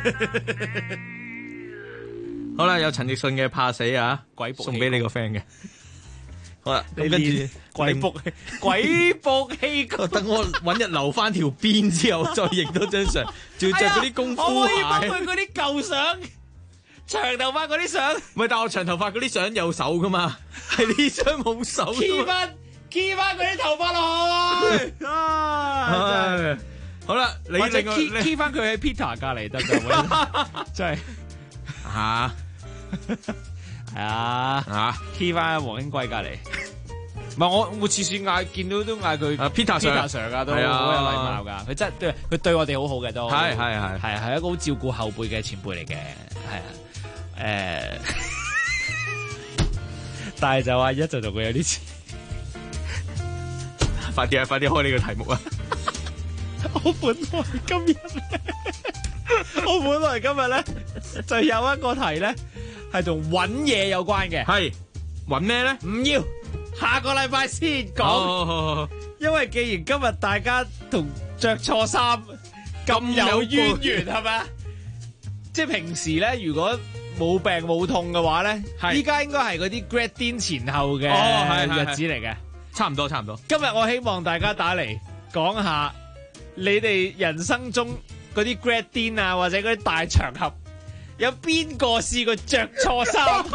好啦，有陳奕迅嘅怕死啊， 鬼卜送俾你個 friend 嘅。好啦， 你咁跟住鬼卜氣功， 等我揾日留翻條邊之後，再影多張相，仲要着嗰啲功夫我可以幫鞋。 佢嗰啲舊相，長頭髮嗰啲相。 唔係，但我長頭髮嗰啲相有手噶嘛，係呢張冇手㗎嘛。 key 翻佢啲頭髮落去。 唉好啦，你或者另外 key 翻佢喺 Peter 隔離得㗎，真係嚇係啊 key 翻黃興貴隔離。唔係我次次嗌見到都嗌佢 Peter Sir 噶，都好有禮貌㗎。佢真係佢對我哋好好嘅都係一個好照顧後輩嘅前輩嚟嘅，係啊但係就話一就同佢有啲似。 快啲開呢個題目啊！ 我本來今日咧就有一個題咧係同揾嘢有關嘅， 係揾咩咧？ 唔要，下個禮拜先講。因為既然今日大家同着錯衫咁有淵源，係咪啊？即係平時咧，如果冇病冇痛嘅話咧，依家應該係嗰啲 grad din 前後嘅日子嚟嘅。 差唔多。 今日我希望大家打嚟講下你哋人生中嗰啲 grad din 啊，或者嗰啲大場合，有邊個試過着錯衫？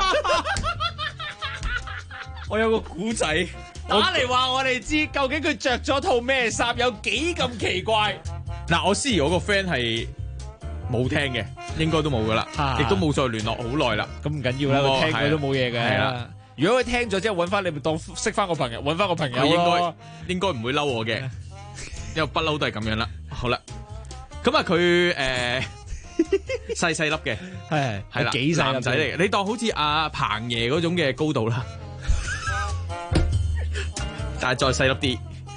我有個古仔， 打嚟話我哋知，究竟佢着咗套咩衫，有幾咁奇怪？ 嗱，我思怡我個 friend 係冇聽嘅，應該都冇噶啦，亦都冇再聯絡好耐啦。 咁唔緊要啦，佢聽佢都冇嘢嘅。 係啦。 如果佢聽咗之後揾翻你，咪當識翻個朋友，揾翻個朋友咯。 應該唔會嬲我嘅，因為不嬲都係咁樣啦。好啦，咁啊佢細細粒嘅，係啦， 幾細男仔嚟嘅，你當好似阿彭爺嗰種嘅高度啦，但係再細粒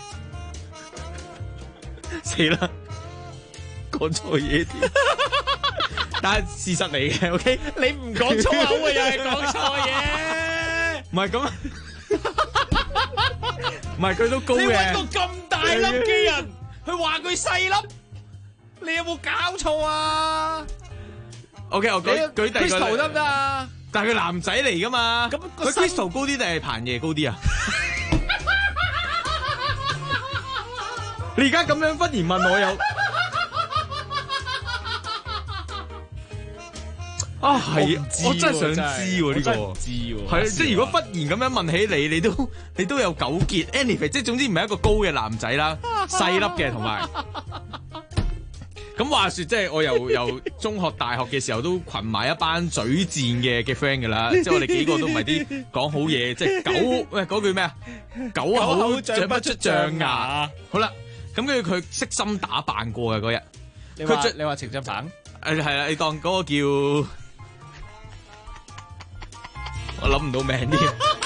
啲，死啦，講錯嘢添。但係事實嚟嘅 ，OK？ 你唔講粗口嘅又係講錯嘢。 唔係咁，唔係佢都高嘅。 你揾個咁大粒嘅人去話佢細粒， 你有冇搞錯啊 ？OK， 我舉第二個 Crystal 得唔得啊？ 但係佢男仔嚟噶嘛？ 咁佢 Crystal 高啲定係彭爺高啲啊？你而家咁樣忽然問我有啊係，我真係想知喎呢個，係即係如果忽然咁樣問起你，你都有糾結。Anyway， 即係總之唔係一個高嘅男仔啦，細粒嘅同埋。咁話說，即係我由中學、大學嘅時候都群埋一班嘴賤嘅 friend 噶啦，即係我哋幾個都唔係啲講好嘢，即係嗰句咩啊？狗口長不出象牙。好啦，咁跟住佢悉心打扮過嘅嗰日， 你話程振鵬？ 係啦，你當嗰個叫我諗唔到名添，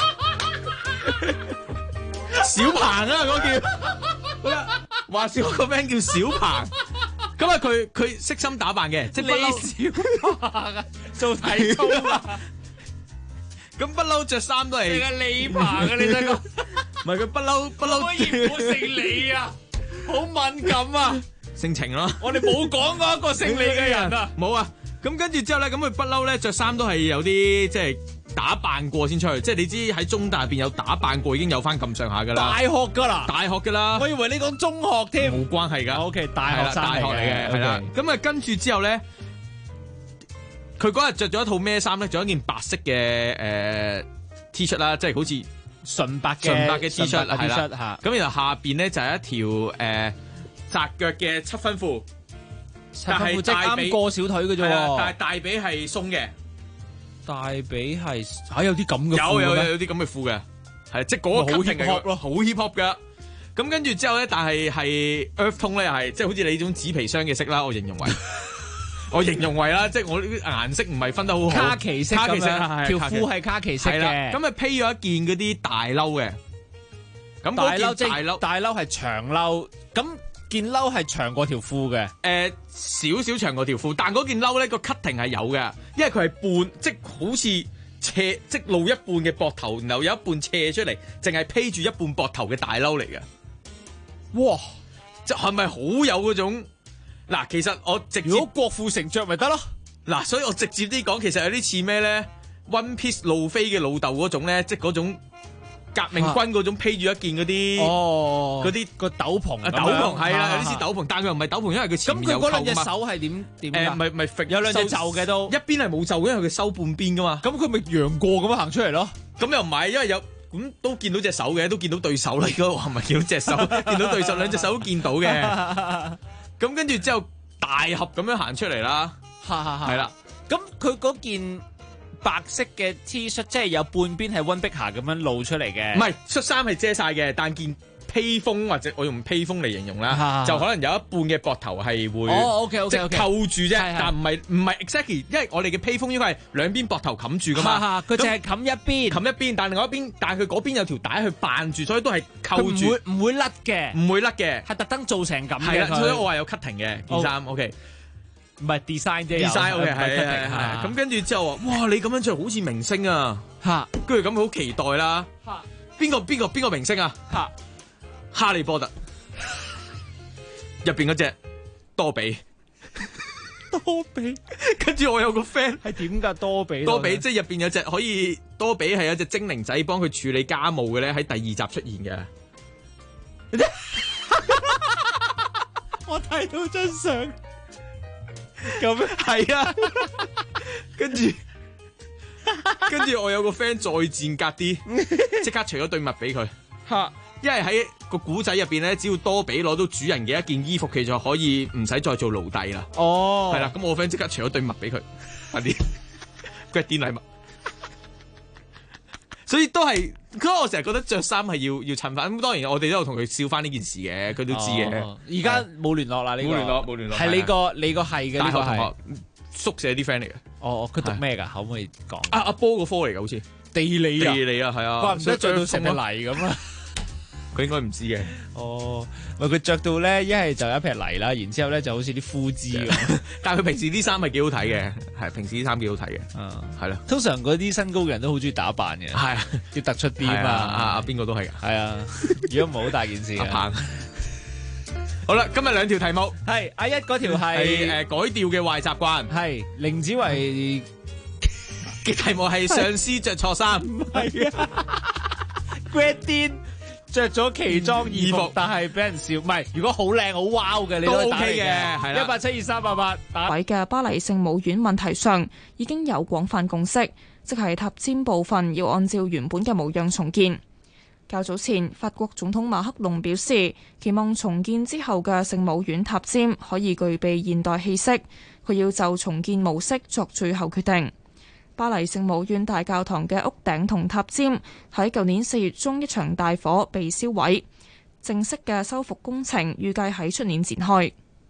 小鵬啊嗰個叫。好啦，話說個名叫小鵬。咁啊，佢悉心打扮嘅，即係你小鵬啊，做體操啊， 咁不嬲着衫都係。 你係李鵬啊，你真係講， 唔係佢不嬲。 可以唔好姓李啊，好敏感啊， 姓程咯。 我哋冇講過一個姓李嘅人啊， 冇啊。咁跟住之後咧，咁佢不嬲咧着衫都係有啲即係打扮過先出去，即係你知喺中大入邊有打扮過已經有翻咁上下噶啦。大學噶啦。 我以為你講中學添。 冇關係噶。 OK， 大學嚟嘅，係啦。咁啊，跟住之後咧，佢嗰日着咗一套咩衫咧？着一件白色嘅T 恤啦，即係好似純白嘅 T 恤係啦。咁然後下邊咧就係一條窄腳嘅七分褲。但係即係啱過小腿嘅啫， 但係大髀係鬆嘅， 大髀係有啲咁嘅褲有啲咁嘅褲嘅，係即係嗰個好 hip hop 咯，好 hip hop 噶。咁跟住之後咧，但係earth tone 咧，又係即係好似你呢種紙皮箱嘅色啦，我形容為啦，即係我呢啲顏色唔係分得好好， 卡其色咁樣，條褲係卡其色嘅， 咁啊披咗一件嗰啲大褸嘅，咁大褸即係大褸係長褸咁。件褸係長過條褲嘅， 少少長過條褲，但嗰件褸咧個 cutting 係有嘅，因為佢係半，即係好似斜，即露一半嘅膊頭，然後有一半斜出嚟，淨係披住一半膊頭嘅大褸嚟嘅。哇！即係咪好有嗰種？嗱，其實我直接如果郭富城着咪得咯。 嗱，所以我直接啲講，其實有啲似咩咧 ？One Piece 路飛嘅老豆嗰種咧，即係嗰種。革命軍嗰種披住一件嗰啲個斗篷， 斗篷係啦，有啲似斗篷，但佢又唔係斗篷，因為佢前面有扣嘛。咁佢嗰兩隻手係點？ 咪有兩隻袖嘅都， 一邊係冇袖，因為佢收半邊噶嘛。 咁佢咪楊過咁樣行出嚟咯？ 咁又唔係，因為有咁都見到隻手嘅，都見到對手啦。應該話唔係見到隻手，見到對手兩隻手都見到嘅。咁跟住之後大盒咁樣行出嚟啦，係啦。 咁佢嗰件白色嘅 T 恤，即係有半邊係溫碧霞咁樣露出嚟嘅。 唔係，恤衫係遮晒嘅，但件披風或者我用披風嚟形容啦，就可能有一半嘅膊頭係會即係扣住啫，但唔係 exactly， 因為我哋嘅披風應該係兩邊膊頭冚住噶嘛。 佢淨係冚一邊， 但另外一邊，但佢嗰邊有條帶去扮住，所以都係扣住， 唔會甩嘅， 唔會甩嘅， 係特登做成咁嘅。 係啦，所以我話有 cutting 嘅件衫 ，OK。 唔係 design 啫 ，design OK 係咁跟住之後話，哇！你咁樣着好似明星啊，跟住咁好期待啦。邊個明星啊？哈利波特入邊嗰隻多比，跟住我有個 friend 係點㗎？多比即係入邊有隻可以多比係有隻精靈仔幫佢處理家務嘅咧，喺第二集出現嘅。 我睇到張相。 咁係啊，跟住我有個 friend 再戰格啲，即刻除咗對襪俾佢，因為喺個古仔入邊咧，只要多比攞到主人嘅一件衣服，佢就可以唔使再做奴隸啦。哦，係啦，咁我 friend 即刻除咗對襪俾佢，快啲，佢係癲禮物。所以都係，我成日覺得着衫係要襯翻。咁當然我哋都有同佢笑翻呢件事嘅，佢都知嘅。 而家冇聯絡啦，呢個冇聯絡。 係你個係嘅， 大學同學宿舍啲 friend 嚟嘅。 哦，佢讀咩㗎？可唔可以講？ 阿波個科嚟㗎，好似地理啊，係啊。 怪唔得着到成個泥咁啊！ 佢應該唔知嘅。 哦，喂，佢着到咧，一係就一撇泥啦，然之後咧就好似啲枯枝咁。 但係佢平時啲衫係幾好睇嘅，係平時啲衫幾好睇嘅。係啦。 通常嗰啲身高嘅人都好中意打扮嘅，係要突出啲嘛。 阿邊個都係㗎。 係啊，如果唔係好大件事。 阿鵬。 好啦，今日兩條題目係阿一嗰條係改調嘅壞習慣， 係凌子維嘅題目係上司着錯衫， 係啊 ，Grad 着咗奇裝異服，但係俾人笑。唔係，如果好靚好 wow 嘅，你都 OK 嘅，係啦。 1872388打。 位嘅巴黎聖母院問題上已經有廣泛共識，即係塔尖部分要按照原本嘅模樣重建。較早前，法國總統馬克龍表示，期望重建之後嘅聖母院塔尖可以具備現代氣息，佢要就重建模式作最後決定。巴黎聖母院大教堂嘅屋頂同塔尖喺舊年4月中一場大火被燒毀，正式嘅修復工程預計喺出年展開。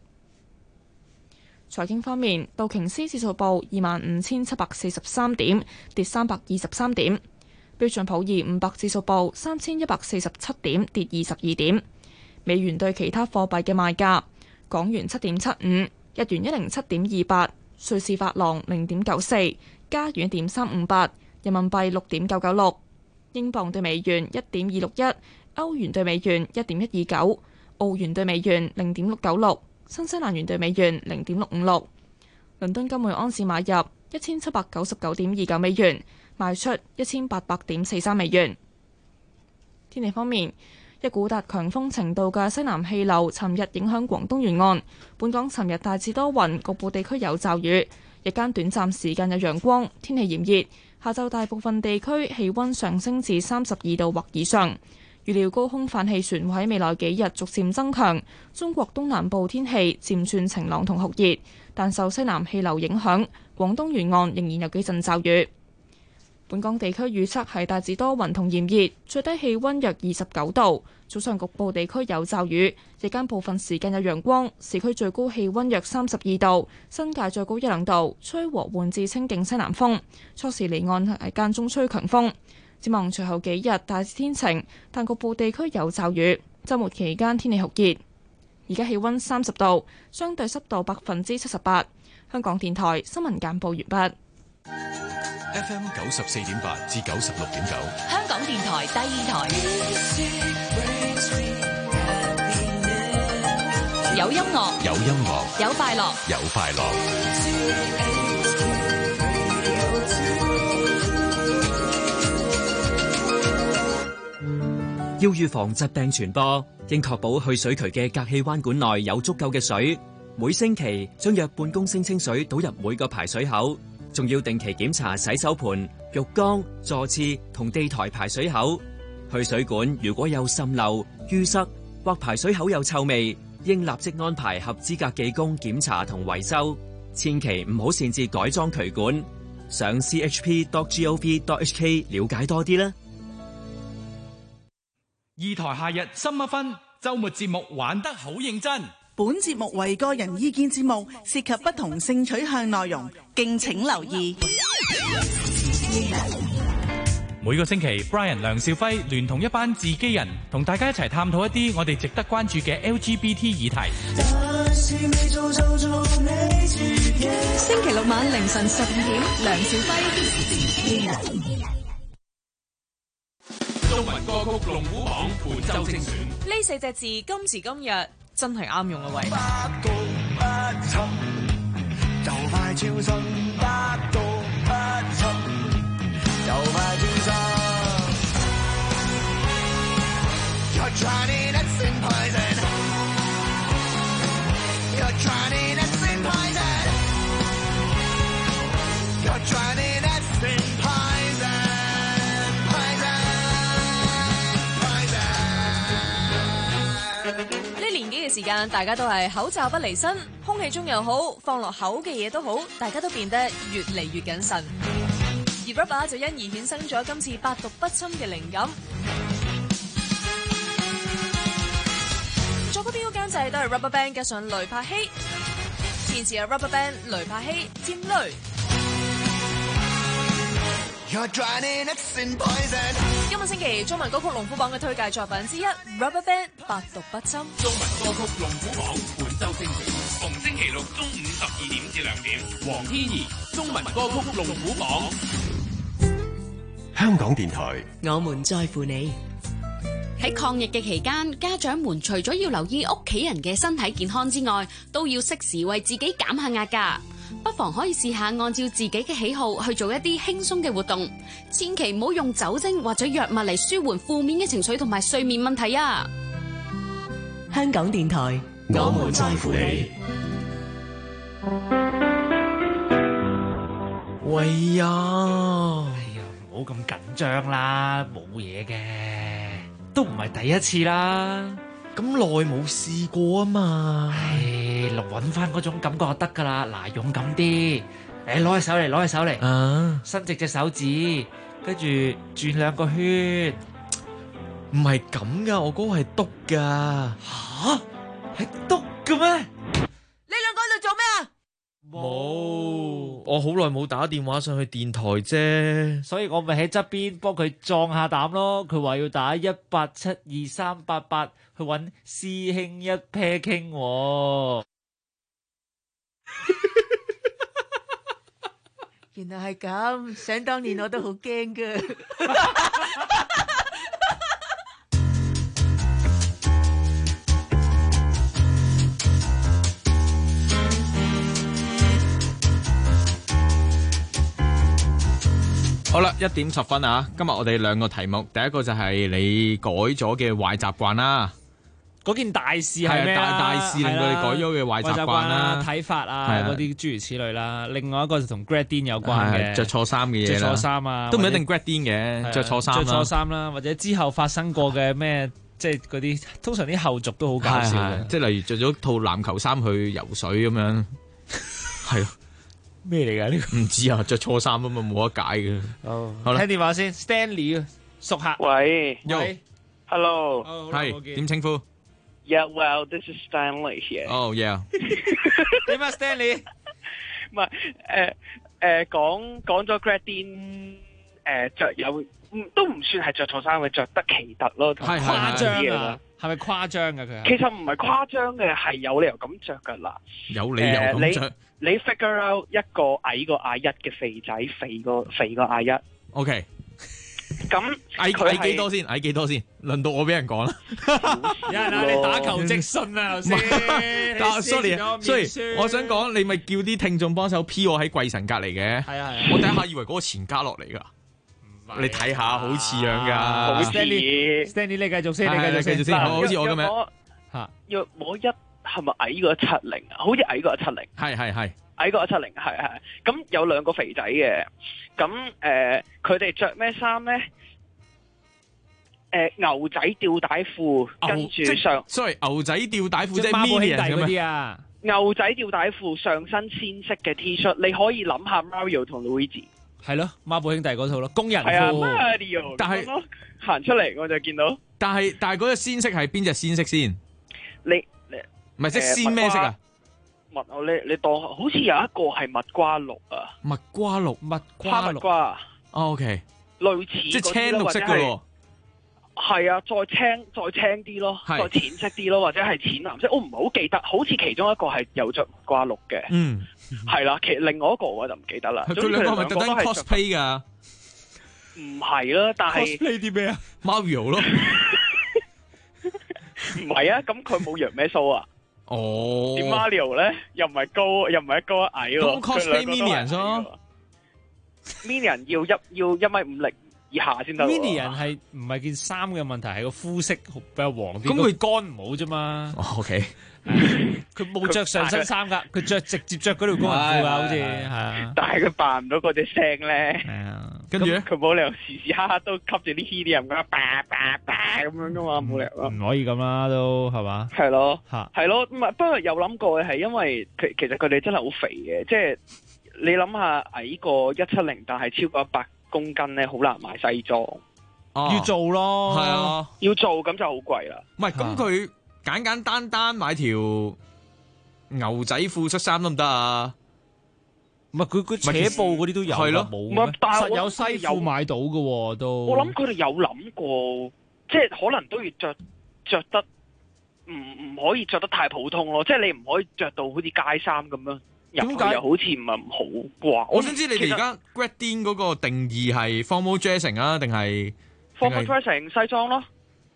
財經方面，道瓊斯指數報25,743點，跌323點；標準普爾500指數報3147點，跌22點。美元對其他貨幣嘅賣價：港元7.75，日元107.28，瑞士法郎0.94。加元1.358，人民幣6.996，英鎊對美元1.261，歐元對美元1.129，澳元對美元0.696，新西蘭元對美元0.656。倫敦金每盎司買入1799.29美元，賣出1800.43美元。天氣方面，一股達強風程度嘅西南氣流尋日影響廣東沿岸，本港尋日大致多雲，局部地區有驟雨。日間短暫時間有陽光，天氣炎熱。下晝大部分地區氣溫上升至32度或以上。預料高空反氣旋會喺未來幾日逐漸增強，中國東南部天氣漸轉晴朗同酷熱，但受西南氣流影響，廣東沿岸仍然有幾陣驟雨。本港地區預測係大致多雲同炎熱，最低氣溫約29度，早上局部地區有驟雨，日間部分時間有陽光，市區最高氣溫約32度，新界最高1-2度，吹和緩至清勁西南風，初時離岸係間中吹強風。展望隨後幾日大致天晴，但局部地區有驟雨，週末期間天氣酷熱。而家氣溫30度，相對濕度78%。香港電台新聞簡報完畢。 FM 94.8至96.9， 香港電台第二台，有音樂， 有音樂， 有快樂， 有快樂。 要預防疾病傳播，應確保去水渠嘅隔氣彎管內有足夠嘅水。每星期將約半公升清水倒入每個排水口。仲要定期檢查洗手盆、浴缸、座廁同地台排水口。去水管如果有滲漏、淤塞或排水口有臭味，應立即安排合資格技工檢查同維修。千祈唔好擅自改裝渠管。上 chp.gov.hk 了解多啲啦。 二台夏日深一分，周末節目玩得好認真。 本節目為個人意見節目，涉及不同性取向內容，敬請留意。 每個星期 Brian 梁兆輝聯同一班自己人，同大家一齊探討一啲我哋值得關注嘅 LGBT 議題。 星期六晚凌晨12點，梁兆輝。 中文歌曲龍虎榜本周精選， 呢4隻字今時今日真係啱用啊！喂， 百毒不侵，就快超生，百毒不侵，就快超生。You're trying to sing poison. You're trying to sing poison. You're trying to sing poison. Poison. 呢年幾嘅時間，大家都係口罩不離身，空氣中又好，放落口嘅嘢都好，大家都變得越嚟越謹慎。而 Rubber 就因而衍生咗今次百毒不侵嘅靈感。作曲編曲監製都係 Rubber Band 加上雷柏希，填詞有 Rubber Band、雷柏希、占雷。今個星期中文歌曲龍虎榜嘅推介作品之一 Rubber Band 百毒不侵。 中文歌曲龍虎榜本周精選，逢星期六中午12點至2點，黃天怡中文歌曲龍虎榜。 香港電台， 我們在乎你。 喺抗疫嘅期間，家長們除咗要留意屋企人嘅身體健康之外，都要適時為自己減下壓㗎。不妨可以試下按照自己嘅喜好去做一啲輕鬆嘅活動，千祈唔好用酒精或者藥物嚟舒緩負面嘅情緒同埋睡眠問題啊！ 香港電台， 我們在乎你。 喂呀，唔好咁緊張啦，冇嘢嘅，都唔係第一次啦，咁耐冇試過啊嘛。揾翻嗰種感覺就得噶啦，嗱，勇敢啲，攞起手嚟，攞起手嚟，伸直隻手指，跟住轉2個圈。 唔係咁噶，我嗰個係篤噶。 吓？係篤嘅咩？ 你兩個喺度做咩啊？ 冇，我好耐冇打電話上去電台啫， 所以我咪喺側邊幫佢壯下膽咯。佢話要打1872388去揾師兄一 pair 傾。 原來係咁，想當年我都好驚噶。 好啦，1點10分啊！今日我哋2個題目，第一個就係你改咗嘅壞習慣啦。 嗰件大事係咩啊？ 大事令到你改咗嘅壞習慣啦、 睇法啊，嗰啲諸如此類啦。另外一個就同 grad din 有關嘅， 着錯衫嘅嘢啦， 着錯衫啊， 都唔一定 grad din 嘅，着錯衫啦， 着錯衫啦，或者之後發生過嘅咩，即係嗰啲通常啲後續都好搞笑嘅， 即係例如着咗套籃球衫去游水咁樣，係咯。 咩嚟㗎呢個？ 唔知啊，着錯衫啊嘛，冇得解嘅。 好啦，聽電話先 ，Stanley 啊，熟客。 喂 ，Hello， 係點稱呼 ？Yeah, well, this is Stanley here. Oh, yeah. 點啊 Stanley？ 唔係講咗 grad din 着有都唔算係着錯衫嘅，着得奇特咯， 係誇張啊！係咪誇張㗎佢？ 其實唔係誇張嘅，係有理由咁着㗎啦。 有理由咁着。 你 figure out 一個矮過阿一嘅肥仔，肥過阿一。 OK。 咁矮幾多先？矮幾多先？輪到我俾人講啦。 有人啊，你打球即信啊，頭先。 sorry，我想講，你咪叫啲聽眾幫手 P 我喺貴神隔離嘅。 係啊。 我第一下以為嗰個錢加落嚟㗎。你睇下，好似樣㗎。 好似。 Stanley，你繼續先，你繼續先。 好似我咁樣。 嚇。若我一係咪矮過170啊？好似矮過170。 係。 矮過170，係。咁有2個肥仔嘅，咁佢哋着咩衫咧？牛仔吊帶褲，跟住 sorry， 牛仔吊帶褲即係孖寶兄弟 Minion 嗰啲啊。 牛仔吊帶褲，上身鮮色嘅 T 恤，你可以諗下 Mario 同 Luigi。 係咯，孖寶兄弟嗰套咯，工人褲。 係啊 Mario。但係行出嚟我就見到。 但係嗰隻鮮色係邊隻鮮色先？ 你唔係即鮮咩色啊？ 你當好似有一個係蜜瓜綠啊。 蜜瓜綠。 花蜜瓜。 OK。 類似即係青綠色嘅喎。 係啊，再青啲咯，再淺色啲咯，或者係淺藍色。我唔係好記得，好似其中一個係有着蜜瓜綠嘅。 嗯。 係啦，另外一個我就唔記得啦。 佢2個係咪特登 cosplay 㗎？ 唔係啦，但係 cosplay 啲咩啊 ？Mario 咯。 唔係啊，咁佢冇揚咩須啊？ 哦。 點 Mario 咧？又唔係高，又唔係一高一矮喎。 咁 cosplay Minion 咯。 Minion 要1.50米以下先得。 Minion 係唔係件衫嘅問題，係個膚色比較黃啲。咁佢乾唔好啫嘛。 OK。 佢冇着上身衫㗎，佢直接着嗰條工人褲㗎，好似係啊。 但係佢扮唔到嗰隻聲咧。 係啊。 跟住咧， 佢冇理由時時刻刻都吸住啲 helium 咁咁樣噶嘛，冇理由咯。 唔可以咁啦，都係嘛？ 係咯，係咯，唔係。不過有諗過嘅係因為其實佢哋真係好肥嘅，即係你諗下矮過170，但係超過100公斤咧，好難買西裝。 要做咯， 係啊， 要做咁就好貴啦。 唔係咁佢簡單買條牛仔褲恤衫得唔得啊？ 唔係佢扯布嗰啲都有， 係咯， 冇咩？但係有西褲買到嘅喎，都。 我諗佢哋有諗過，即係可能都要着得唔可以着得太普通咯，即係你唔可以着到好似街衫咁樣。點解又好似唔係唔好啩？ 我想知你哋而家 grad din 嗰個定義係 formal dressing 啊，定係 formal dressing 西裝咯？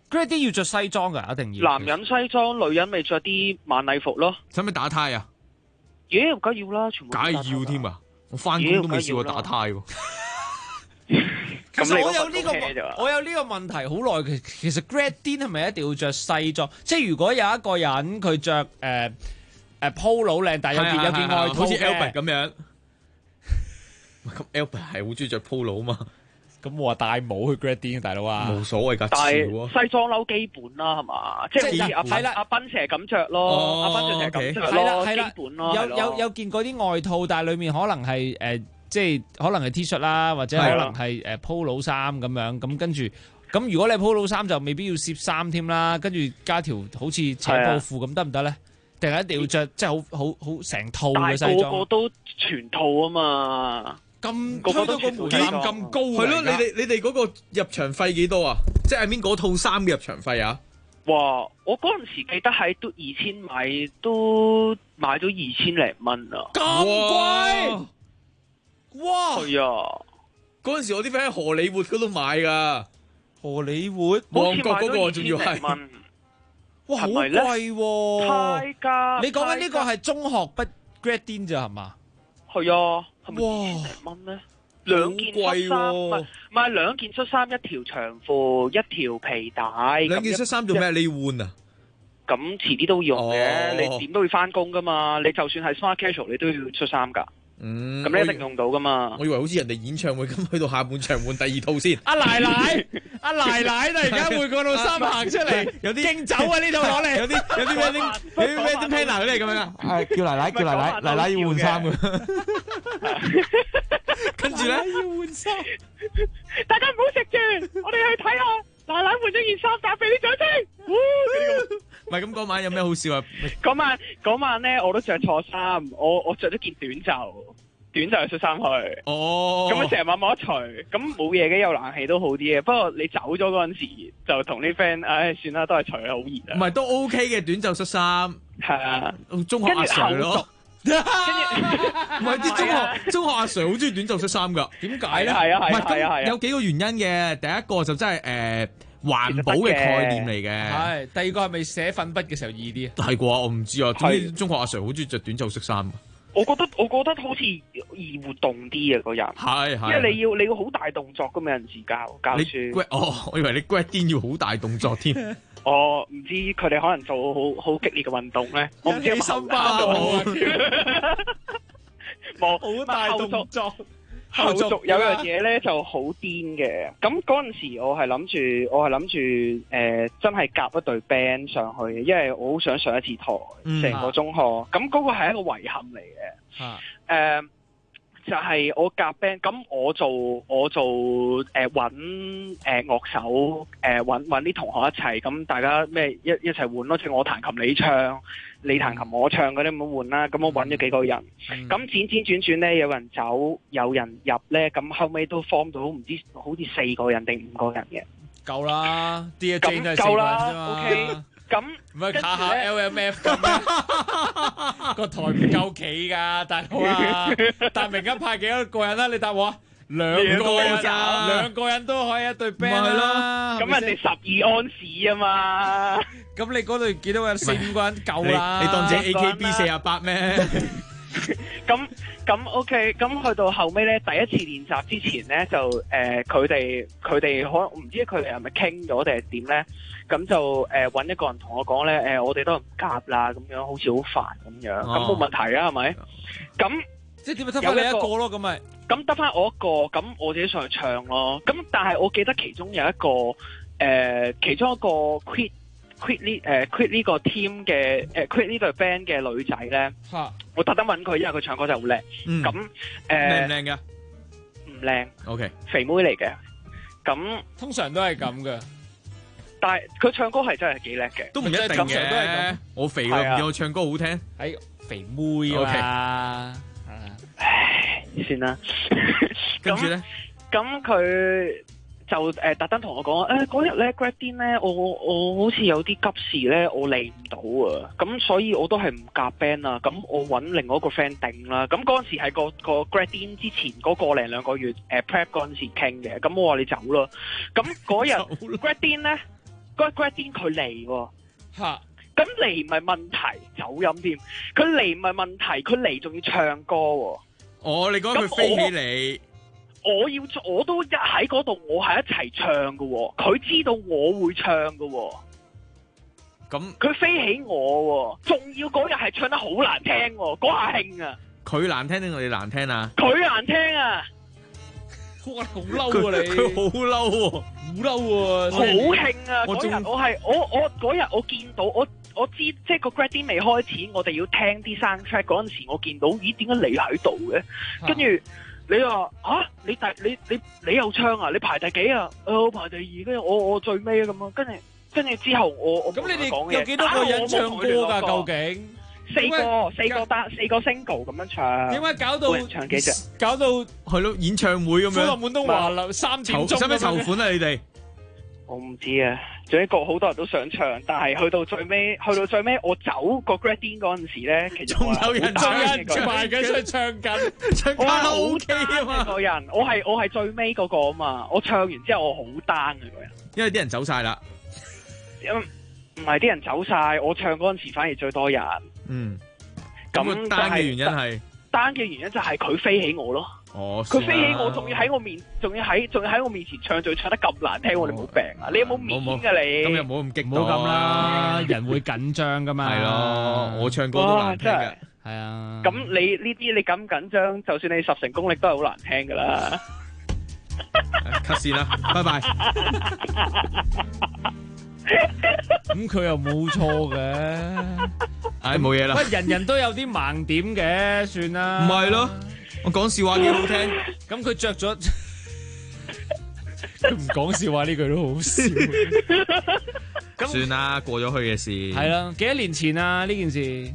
Grad D 要着西裝㗎，一定要。 男人西裝，女人咪着啲晚禮服咯。 使唔使打呔啊？ 梗要啦，全部梗係要添啊！我翻工都未試過打呔喎。 其實我有呢個問題好耐嘅。其實 Grad D 係咪一定要着西裝？即係如果有一個人佢着polo 靚，但係有件外套好似 Albert 咁樣。咁 Albert 係好中意着 polo 啊嘛。 咁我話戴帽去 Grad D 大佬啊， 冇所謂㗎， 但係西裝褸基本啦，係嘛？即係好似阿斌成日咁着咯，阿斌成日咁着咯，基本咯。 有見過啲外套，但係裡面可能係即係可能係 T 恤啦，或者可能係polo 衫咁樣。咁跟住咁，如果你 polo 衫就未必要攝衫添啦，跟住加條好似斜布褲咁得唔得咧？定係一定要着即係好成套嘅西裝？ 但係個個都全套啊嘛。 咁推到個門檻咁高，係咯？你哋嗰個入場費幾多啊？即係I mean嗰套衫嘅入場費啊？ 哇！我嗰陣時記得喺都2000買，都買咗2000零蚊啊！ 咁貴？哇！ 係啊！ 嗰陣時我啲 friend 喺荷里活嗰度買噶， 荷里活旺角嗰個仲要係， 哇！好貴喎！ 太價！ 你講緊呢個係中學畢 Grad D 咋係嘛？ 係啊！係咪2000零蚊咧？2件恤衫，唔係2件恤衫，一條長褲，一條皮帶。 2件恤衫做咩？你要換啊？ 咁遲啲都要用嘅，你點都要翻工噶嘛？你就算係 smart casual，你都要出衫噶。咁你一定用到噶嘛？ 我以為好似人哋演唱會咁，去到下半場換第二套先。 阿奶奶突然間換個套衫行出嚟，有啲敬酒啊！呢套攞嚟，有啲咩啲 planner 嗰啲咁樣啊？係叫奶奶要換衫㗎。 跟住咧要換衫，大家唔好食住，我哋去睇下奶奶換咗件衫，打俾啲掌聲。 唔係咁嗰晚有咩好笑啊？ 嗰晚咧我都着錯衫，我着咗件短袖恤衫去。 哦， 咁成晚冇得除，咁冇嘢嘅，有冷氣都好啲嘅。不過你走咗嗰陣時，就同啲 friend，算啦，都係除啊，好熱啊。 唔係都 OK 嘅短袖恤衫， 係啊， 中學阿 Sir 咯。唔係啲中學阿 Sir 好中意短袖恤衫噶，點解咧？ 係啊， 唔係咁有幾個原因嘅。第一個就真係環保嘅概念嚟嘅。 係，第二個係咪寫粉筆嘅時候易啲？ 係啩？我唔知啊。總之中學阿 Sir 好中意着短袖恤衫。 我覺得好似易活動啲啊，個人係，因為你要好大動作咁，有陣時教書。 我以為你 Grad D 要好大動作添。 我唔知佢哋可能做好激烈嘅運動咧，我唔知有冇冇好大動作。後續有樣嘢咧就好癲嘅，咁嗰陣時我係諗住真係夾一隊 band 上去，因為我好想上一次台，成個中學，咁嗰個係一個遺憾嚟嘅。就係我夾 band，咁我做揾樂手，揾啲同學一齊，咁大家一齊換咯，即係我彈琴你唱，你彈琴我唱嗰啲咁樣換啦。咁我揾咗幾個人，咁轉咧，有人走，有人入咧，咁後尾都 form 到唔知好似4個人定5個人嘅， 夠啦，DJ 都係夠啦 4個人啫嘛。 OK。咁唔係下下 LMF 咁咩？個台唔夠企㗎，大佬啊！達明一派幾多個人啦？你答我啊，2個咋？2個人都可以一隊 band 啦。 咁人哋12安士啊嘛。 咁你嗰度幾多個人？4-5個人夠啦。 你當自己 AKB 48咩？ 咁 OK，咁去到後尾咧，第一次練習之前咧，就佢哋可能唔知佢哋係咪傾咗定係點咧？咁就揾一個人同我講咧，我哋都唔夾啦，咁樣好似好煩咁樣。咁冇問題啊，係咪？咁即係點啊？得翻你一個咯，咁咪咁得翻我一個，咁我自己上去唱咯。咁但係我記得其中一個 quit 呢個 team 嘅quit 呢隊 band 嘅女仔咧，我特登揾佢，因為佢唱歌真係好叻。咁靚唔靚㗎？ 唔靚。 OK， 肥妹嚟嘅。咁通常都係咁嘅。 但係佢唱歌係真係幾叻嘅， 都唔一定嘅。我肥咯，唔見我唱歌好聽。 係肥妹啊！ 唉，算啦。 跟住咧， 咁佢就特登同我講，嗰日咧 Grad D 咧，我好似有啲急事咧，我嚟唔到啊。咁所以我都係唔夾 band 啦。咁我揾另外一個 friend 頂啦。咁嗰陣時係個 Grad D 之前嗰個零2個月prep 嗰陣時傾嘅。咁我話你走咯。咁嗰日 Grad D 咧。 Gradin 佢嚟喎。嚇！咁嚟唔係問題，走音添。佢嚟唔係問題，佢嚟仲要唱歌喎。 哦，你講佢飛起嚟。 我都喺嗰度，我係一齊唱㗎喎。佢知道我會唱㗎喎。咁佢飛起我喎，仲要嗰日係唱得好難聽喎，嗰下興啊！ 佢難聽定我哋難聽啊？ 佢難聽啊！ 哇，好嬲啊你！ 佢好嬲喎， 好嬲喎， 好興啊！嗰日我嗰日我見到我知即係個 Gradin 未開始，我哋要聽啲 soundtrack 嗰陣時，我見到咦點解你喺度嘅？跟住你話你又唱啊？你排第幾啊？我排第2，跟住我最尾咁樣，跟住之後我咁你哋有幾多個人唱歌㗎？究竟 4個 single 咁樣唱？ 點解搞到唱幾隻？ 搞到係咯演唱會咁樣？ 歡樂滿東華樓3點鐘， 使唔使籌款啊？你哋？ 我唔知啊，總之好多人都想唱，但係去到最尾，我走個 Gradin 嗰陣時咧，其實仲有人排緊出去唱緊， 唱卡拉 OK 啊嘛！ 個人，我係最尾嗰個啊嘛，我唱完之後我好 down 嘅個人， 因為啲人走晒啦。 唔係啲人走晒，我唱嗰陣時反而最多人。咁單嘅原因係單嘅原因就係佢飛起我咯。佢飛起我，仲要喺我面前唱，仲要唱得咁難聽，你冇病啊！你有冇面㗎你？ 咁又冇咁激動， 唔好咁啦，人會緊張噶嘛。 係咯，我唱歌都難聽嘅。 係啊。 咁你呢啲你咁緊張，就算你10成功力都係好難聽噶啦。 cut 線啦，拜拜。 咁佢又冇錯嘅， 唉冇嘢啦。 喂，人人都有啲盲點嘅，算啦。 唔係咯，我講笑話幾好聽。 咁佢着咗，佢唔講笑話呢句都好笑。 算啦，過咗去嘅事。 係啦，幾多年前啊呢件事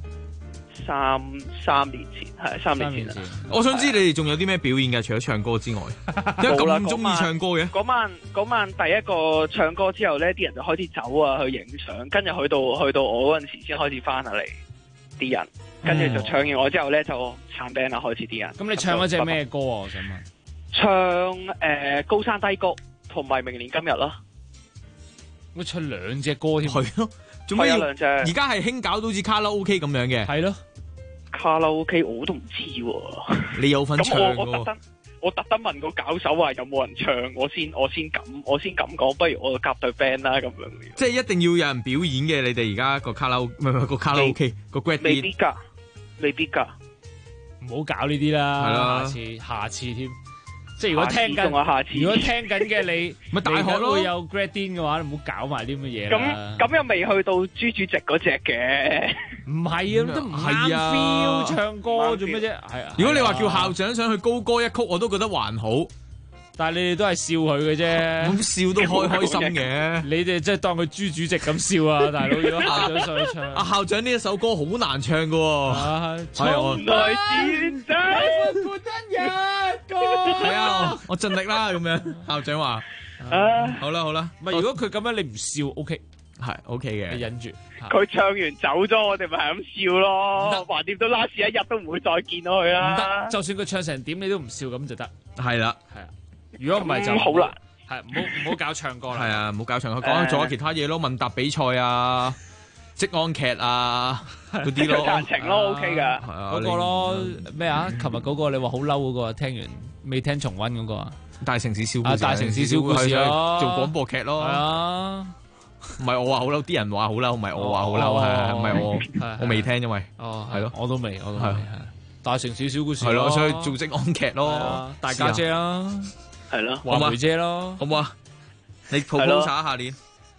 ？3年前，係3年前。 我想知你哋仲有啲咩表演嘅？除咗唱歌之外，點解咁中意唱歌嘅？ 嗰晚第一個唱歌之後咧，啲人就開始走啊，去影相，跟住去到我嗰陣時先開始翻下嚟啲人，跟住就唱完我之後咧就撐 band 啦，開始啲人。 咁你唱嗰隻咩歌啊？我想問。 唱高山低谷同埋明年今日咯。 我唱2隻歌添。 係咯，做咩要2隻？而家係興搞到好似卡拉 OK 咁樣嘅。 係咯。 卡拉 OK 我都唔知喎， 你有份唱喎。我特登問個搞手話有冇人唱，我先咁講，不如我夾隊 band 啦咁樣。 即係一定要有人表演嘅，你哋而家個卡拉唔係個卡拉 OK 個 Gradin 未必㗎， 唔好搞呢啲啦。係啦，下次添。即係如果聽緊嘅你， 咪大學咯， 會有 Gradin 嘅話，你唔好搞埋啲乜嘢啦。 咁又未去到朱主席嗰隻嘅， 唔係啊，都唔啱 feel 唱歌做咩啫？係啊。 如果你話叫校長上去高歌一曲，我都覺得還好。 但係你哋都係笑佢嘅啫， 咁笑都開心嘅。 你哋即係當佢朱主席咁笑啊，大佬！如果校長上去唱， 阿校長呢一首歌好難唱㗎喎。 從來前世孤單一個。 係啊，我盡力啦咁樣。校長話：好啦好啦。 唔係如果佢咁樣你唔笑 ，OK 係 OK 嘅， 你忍住。 佢唱完走咗，我哋咪係咁笑咯。橫掂到 last 一日都唔會再見到佢啦。 唔得，就算佢唱成點，你都唔笑咁就得。 係啦， 係啊。如果唔係就好難， 係唔好搞唱歌啦。 係啊，唔好搞唱歌，講咗其他嘢咯，問答比賽啊，職安劇啊嗰啲咯， 彈情咯 OK 噶， 嗰個咯咩啊？琴日嗰個你話好嬲嗰個，聽完未聽重溫嗰個啊？ 大城市小故事， 大城市小故事咯， 做廣播劇咯。係啊，唔係我話好嬲，啲人話好嬲，唔係我話好嬲，係唔係我未聽，因為係咯， 我都未，係大城市小故事係咯，所以做職安劇咯， 大家姐啦。 係咯， 華梅姐咯， 好唔好啊？你 propose 下年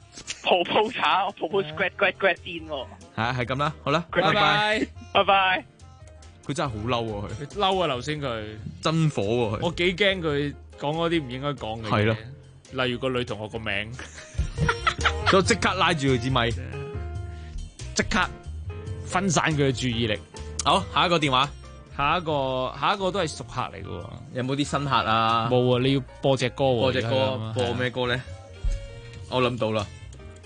propose 我 propose Gradin 喎。 係咁啦，好啦， 拜拜，拜拜。 佢真係好嬲喎，佢嬲啊！頭先佢真火喎，佢我幾驚佢講嗰啲唔應該講嘅嘢，係咯，例如個女同學個名， 所以即刻拉住佢支咪， 即刻分散佢嘅注意力。 好，下一個電話。 下一個都係熟客嚟嘅， 有冇啲新客啊？ 冇啊！你要播隻歌喎， 播隻歌，播咩歌咧？我諗到啦，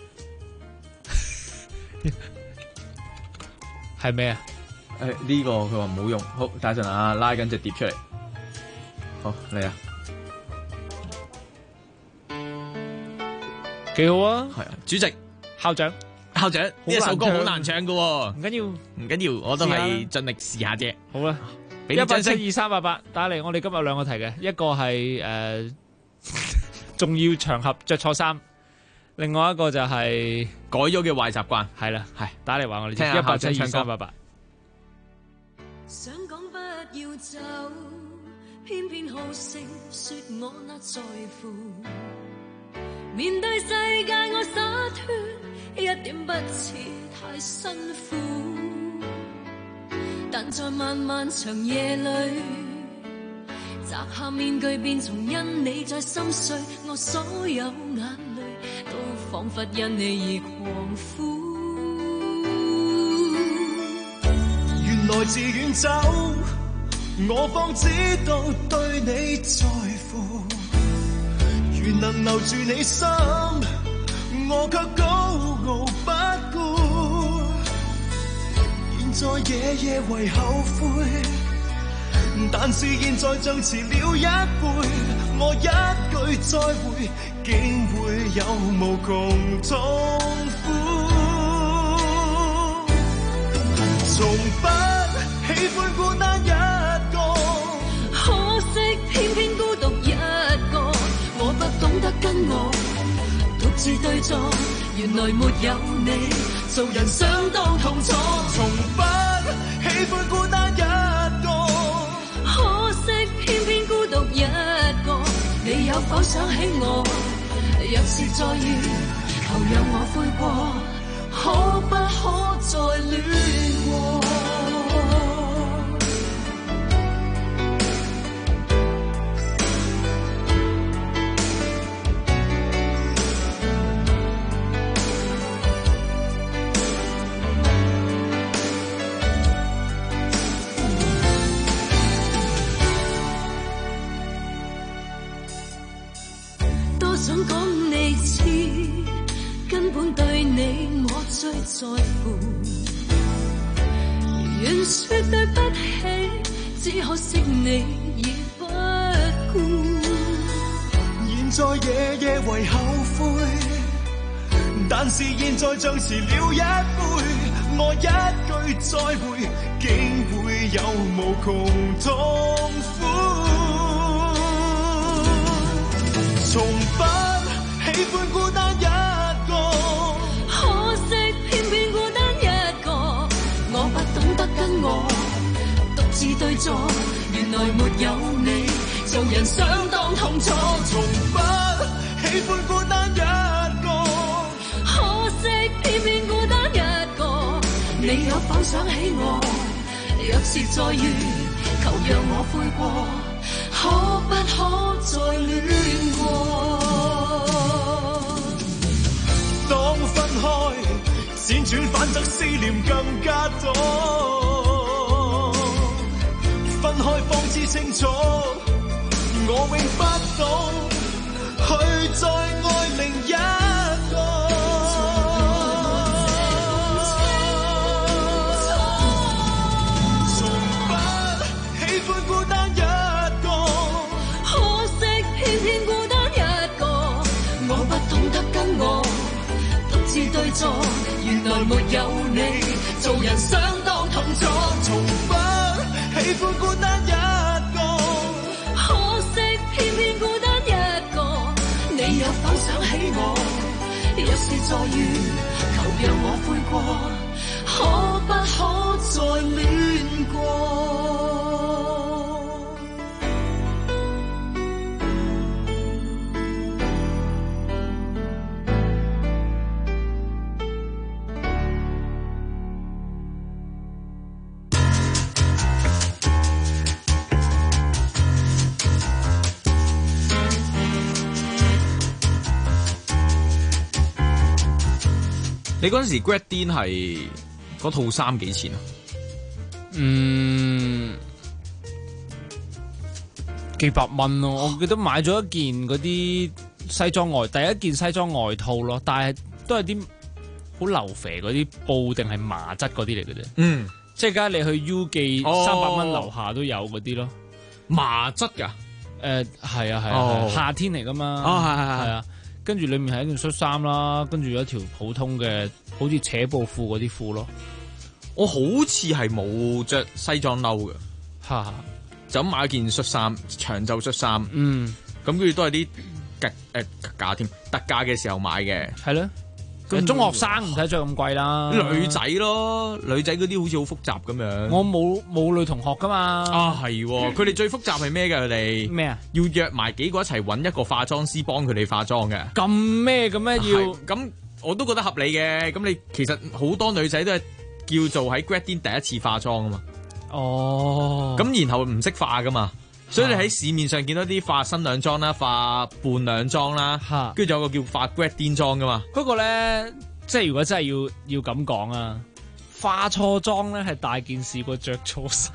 係咩啊？ 呢個佢話唔好用，好等陣啊，拉緊隻碟出嚟，好嚟啊！ 幾好啊！ 係啊，主席、 校長呢一首歌好難唱㗎喎， 唔緊要， 我都係盡力試下啫。 好啦，1872388打嚟，我哋今日兩個題嘅，一個係重要場合着錯衫，另外一個就係改咗嘅壞習慣。 係啦，係打嚟話我哋聽下 1872388。 想講不要走，偏偏好勝說我那在乎。面對世界我灑脫，一點不似太辛苦。但在漫漫長夜裏，摘下面具便從因你在心碎，我所有眼淚都彷彿因你而狂呼。 原來自遠走，我方知道對你在乎。如能留住你心，我卻高傲不顧。現在夜夜為後悔，但是現在像遲了一輩。我一句再會，竟會有無窮痛苦。從不喜歡孤單一個， 可惜偏偏孤獨一個。我不懂得跟我獨自對坐，原來沒有你，做人相當痛楚。 從不喜歡孤單一個， 可惜偏偏孤獨一個。你有否想起我？若是再遇，求讓我悔過，可不可再戀過？ 想講你知，根本對你我最在乎。願說對不起，只可惜你已不顧。 現在夜夜為後悔，但是現在像遲了一輩。我一句再會，竟會有無窮痛苦。從不喜歡孤單一個， 可惜偏偏孤單一個。我不懂得跟我獨自對坐，原來沒有你，做人相當痛楚。 從不喜歡孤單一個， 可惜偏偏孤單一個。你有否想起我？若是再遇，求讓我悔過，可不可再戀過？ 當分開，輾轉反側思念更加多。分開方知清楚，我永不懂去再愛另一個。從不喜歡孤單一個， 可惜偏偏孤單一個。我不懂得跟我獨自對坐，原來沒有你，做人相當痛楚。 從不喜歡孤單一個， 可惜偏偏孤單一個。你有否想起我？若是再遇，求讓我悔過，可不可再戀過？ 你嗰陣時 Grad Din 係嗰套衫幾錢啊？ 幾百蚊咯，我記得買咗一件嗰啲西裝外，第一件西裝外套咯，但係都係啲好流肥嗰啲布定係麻質嗰啲嚟嘅啫。 嗯， 即係而家你去 U 記300蚊樓下都有嗰啲咯， 麻質㗎。 係啊，夏天嚟噶嘛。 係啊。 跟住裡面係一件恤衫啦，跟住有一條普通嘅好似扯布褲嗰啲褲咯。 我好似係冇着西裝褸嘅，就咁買一件恤衫，長袖恤衫。咁跟住都係啲特價添，特價嘅時候買嘅。 係咯。中學生唔使着咁貴啦， 女仔咯，女仔嗰啲好似好複雜咁樣。 我冇女同學噶嘛。 係，佢哋最複雜係咩㗎？佢哋咩啊？ 要約埋幾個一齊揾一個化妝師幫佢哋化妝嘅。 咁咩嘅咩要？ 咁我都覺得合理嘅。咁你其實好多女仔都係叫做喺 Gradin 第一次化妝啊嘛。咁然後唔識化噶嘛。所以你喺市面上見到啲化新娘妝啦、化伴娘妝啦，跟住仲有個叫化 Gradin 妝噶嘛。 嗰個咧，即係如果真係要咁講啊，化錯妝咧係大件事過着錯衫。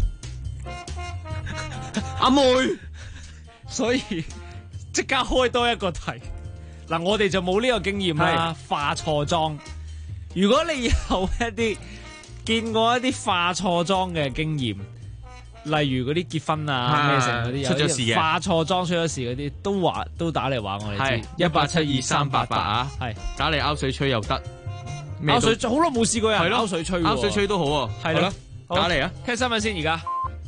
阿妹， 所以即刻開多一個題。嗱，我哋就冇呢個經驗啦，化錯妝。如果你有一啲見過一啲化錯妝嘅經驗，例如嗰啲結婚啊咩成嗰啲出咗事嘅化錯妝出咗事嗰啲，都打嚟話我哋知。 1872388啊，係打嚟拗水吹又得， 拗水好耐冇試過呀，拗水吹， 拗水吹都好喎，係咯，打嚟啊， 聽新聞先而家。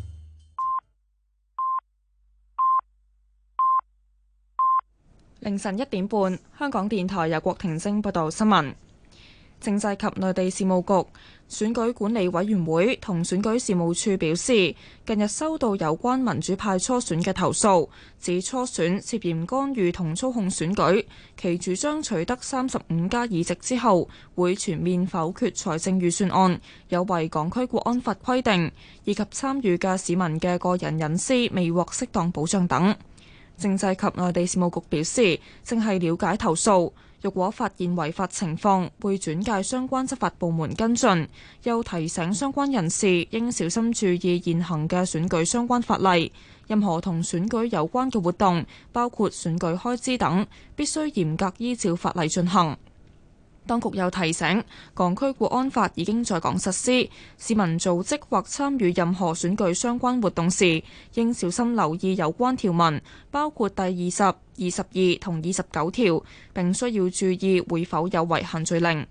凌晨1點半，香港電台由郭婷晶報道新聞。政制及內地事務局、選舉管理委員會同選舉事務處表示，近日收到有關民主派初選嘅投訴，指初選涉嫌干預同操控選舉，其主張取得35加議席之後，會全面否決財政預算案，有違港區國安法規定，以及參與嘅市民嘅個人隱私未獲適當保障等。政制及內地事務局表示，正係了解投訴，若果發現違法情況，會轉介相關執法部門跟進，又提醒相關人士應小心注意現行嘅選舉相關法例，任何同選舉有關嘅活動，包括選舉開支等，必須嚴格依照法例進行。當局又提醒，港區國安法已經在港實施，市民組織或參與任何選舉相關活動時，應小心留意有關條文，包括第20、22同29條，並需要注意會否有違限聚令。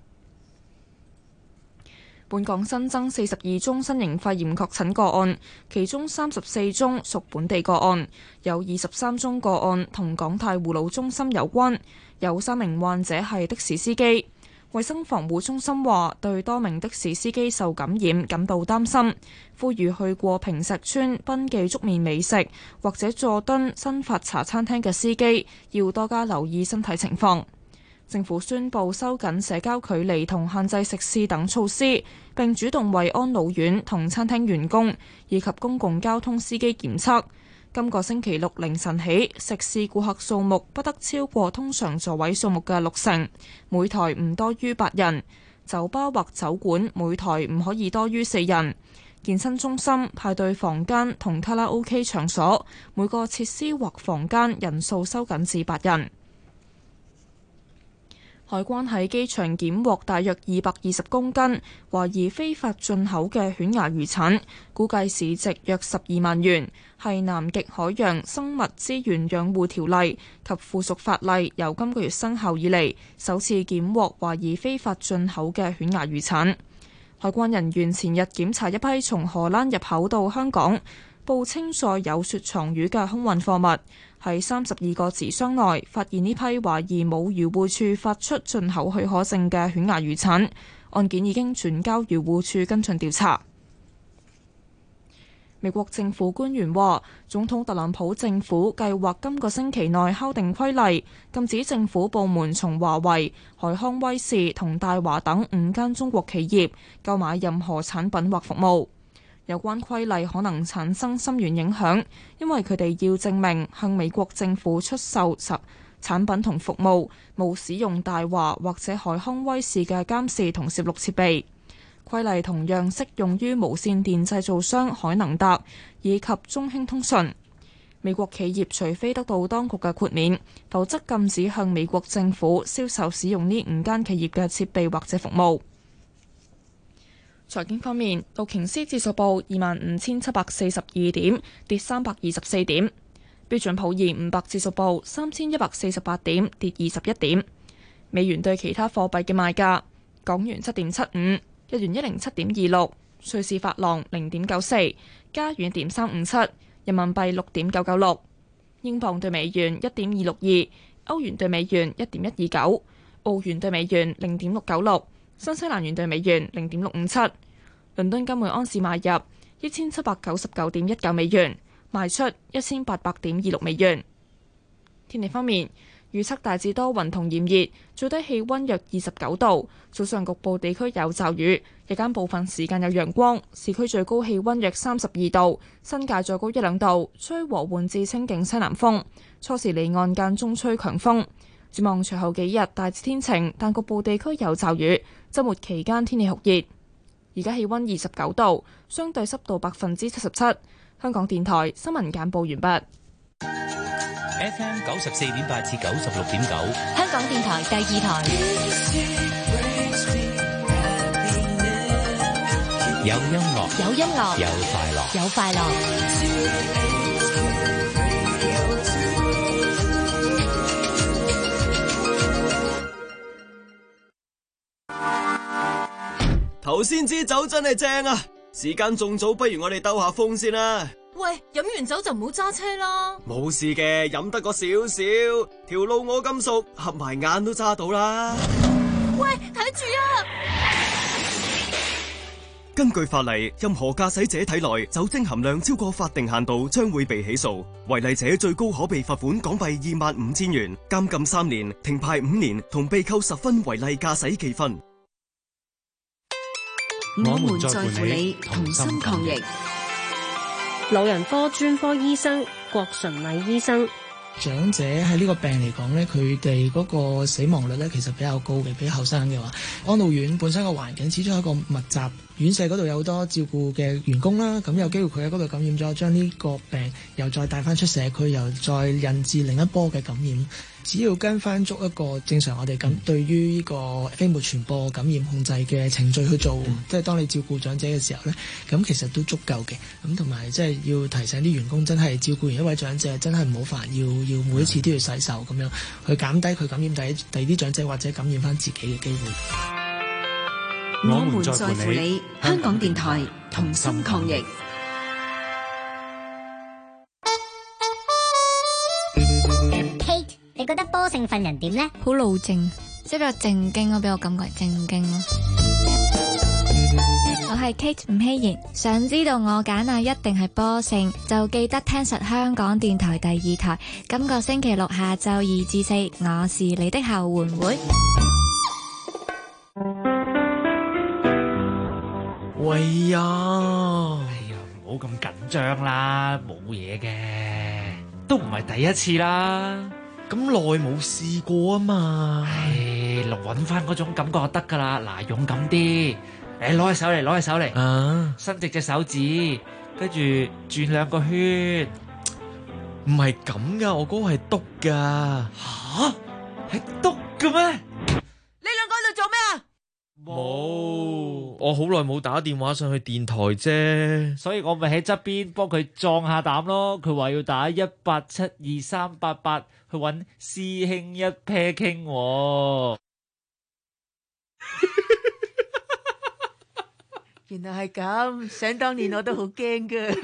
本港新增42宗新型肺炎確診個案，其中34宗屬本地個案，有23宗個案同港大護老中心有關，有3名患者係的士司機。衛生防護中心話對多名的士司機受感染感到擔心，呼籲去過坪石邨賓記粥麵美食或者佐敦新發茶餐廳嘅司機要多加留意身體情況。政府宣布收緊社交距離同限制食肆等措施，並主動為安老院同餐廳員工以及公共交通司機檢測。今個星期六凌晨起，食肆顧客數目不得超過通常座位數目嘅60%，每台唔多於8人；酒吧或酒館每台唔可以多於4人；健身中心、派對房間同卡拉 OK 場所，每個設施或房間人數收緊至8人。海關喺機場檢獲大約220公斤懷疑非法進口嘅犬牙魚產，估計市值約12萬元，係南極海洋生物資源養護條例及附屬法例由今個月生效以嚟首次檢獲懷疑非法進口嘅犬牙魚產。海關人員前日檢查一批從荷蘭入口到香港報稱載有雪藏魚嘅空運貨物，喺32個紙箱內發現呢批懷疑冇漁護署發出進口許可證嘅犬牙魚產，案件已經轉交漁護署跟進調查。美國政府官員話，總統特朗普政府計劃今個星期內敲定規例，禁止政府部門從華為、海康威視同大華等5間中國企業購買任何產品或服務。有關規例可能產生深遠影響，因為佢哋要證明向美國政府出售產品同服務冇使用大華或者海康威視嘅監視同攝錄設備。規例同樣適用於無線電製造商海能達以及中興通訊。美國企業除非得到當局嘅豁免，否則禁止向美國政府銷售使用呢5間企業嘅設備或者服務。財經方面，道瓊斯指數報25,742點，跌324點； 標準普爾500指數報3148點，跌21點。美元對其他貨幣嘅賣價：港元7.75，日元107.26，瑞士法郎0.94，加元1.357，人民幣6.996，英鎊對美元1.262，歐元對美元1.129，澳元對美元0.696，新西蘭元對美元0.657。倫敦金每安士買入1799.19美元，賣出1800.26美元。天氣方面，預測大致多雲同炎熱，最低氣溫約29度，早上局部地區有驟雨，日間部分時間有陽光，市區最高氣溫約32度，新界再高1-2度，吹和緩至清勁西南風，初時離岸間中吹強風。展望隨後幾日大致天晴，但局部地區有驟雨，週末期間天氣酷熱。而家氣溫29度，相對濕度77%。香港電台新聞簡報完畢。 FM 94.8至96.9， 香港電台第2台。 有音樂， 有音樂， 有快樂， 有快樂。 頭先支酒真係正啊！時間仲早，不如我哋兜下風先啦。 喂，飲完酒就唔好揸車啦。 冇事嘅，飲得個少少，條路我咁熟，合埋眼都揸到啦。 喂，睇住啊！ 根據法例，任何駕駛者體內酒精含量超過法定限度，將會被起訴。違例者最高可被罰款港幣25,000元、監禁3年、停牌5年，同被扣10分違例駕駛記分。 我們在乎你，同心抗疫。 老人科專科醫生郭純麗醫生， 長者喺呢個病嚟講呢，佢哋嗰個死亡率呢其實比較高嘅，比後生嘅話，安老院本身個環境始終係一個密集，院舍嗰度有好多照顧嘅員工啦，咁有機會佢喺嗰度感染咗，將呢個病又再帶翻出社區，又再引致另一波嘅感染。只要跟翻足一個正常我哋咁對於呢個飛沫傳播感染控制嘅程序去做，即係當你照顧長者嘅時候呢，咁其實都足夠嘅。咁同埋即係要提醒啲員工，真係照顧完一位長者，真係唔好煩，要每一次都要洗手咁樣，去減低佢感染第二啲長者或者感染翻自己嘅機會。 我們在乎你，香港電台同心抗疫。 你覺得波勝份人點呢？ 好老正，即係比較正經咯，俾我感覺係正經咯。我係 Kate 吳希賢，想知道我揀啊一定係波勝，就記得聽實香港電台第2台。今個星期六下晝2至4，我是你的後援會。 喂呀，唔好咁緊張啦，冇嘢嘅，都唔係第一次啦。咁耐冇試過啊嘛，揾翻嗰種感覺就得噶啦。嗱，勇敢啲，攞起手嚟，攞起手嚟，伸直隻手指，跟住轉2個圈。唔係咁噶，我嗰個係篤噶。吓？係篤嘅咩？ 你兩個喺度做咩啊？ 冇，我好耐冇打電話上去電台啫， 所以我咪喺側邊幫佢壯下膽咯。佢話要打1872388去揾師兄一 pair 傾。 原來係咁，想當年我都好驚噶。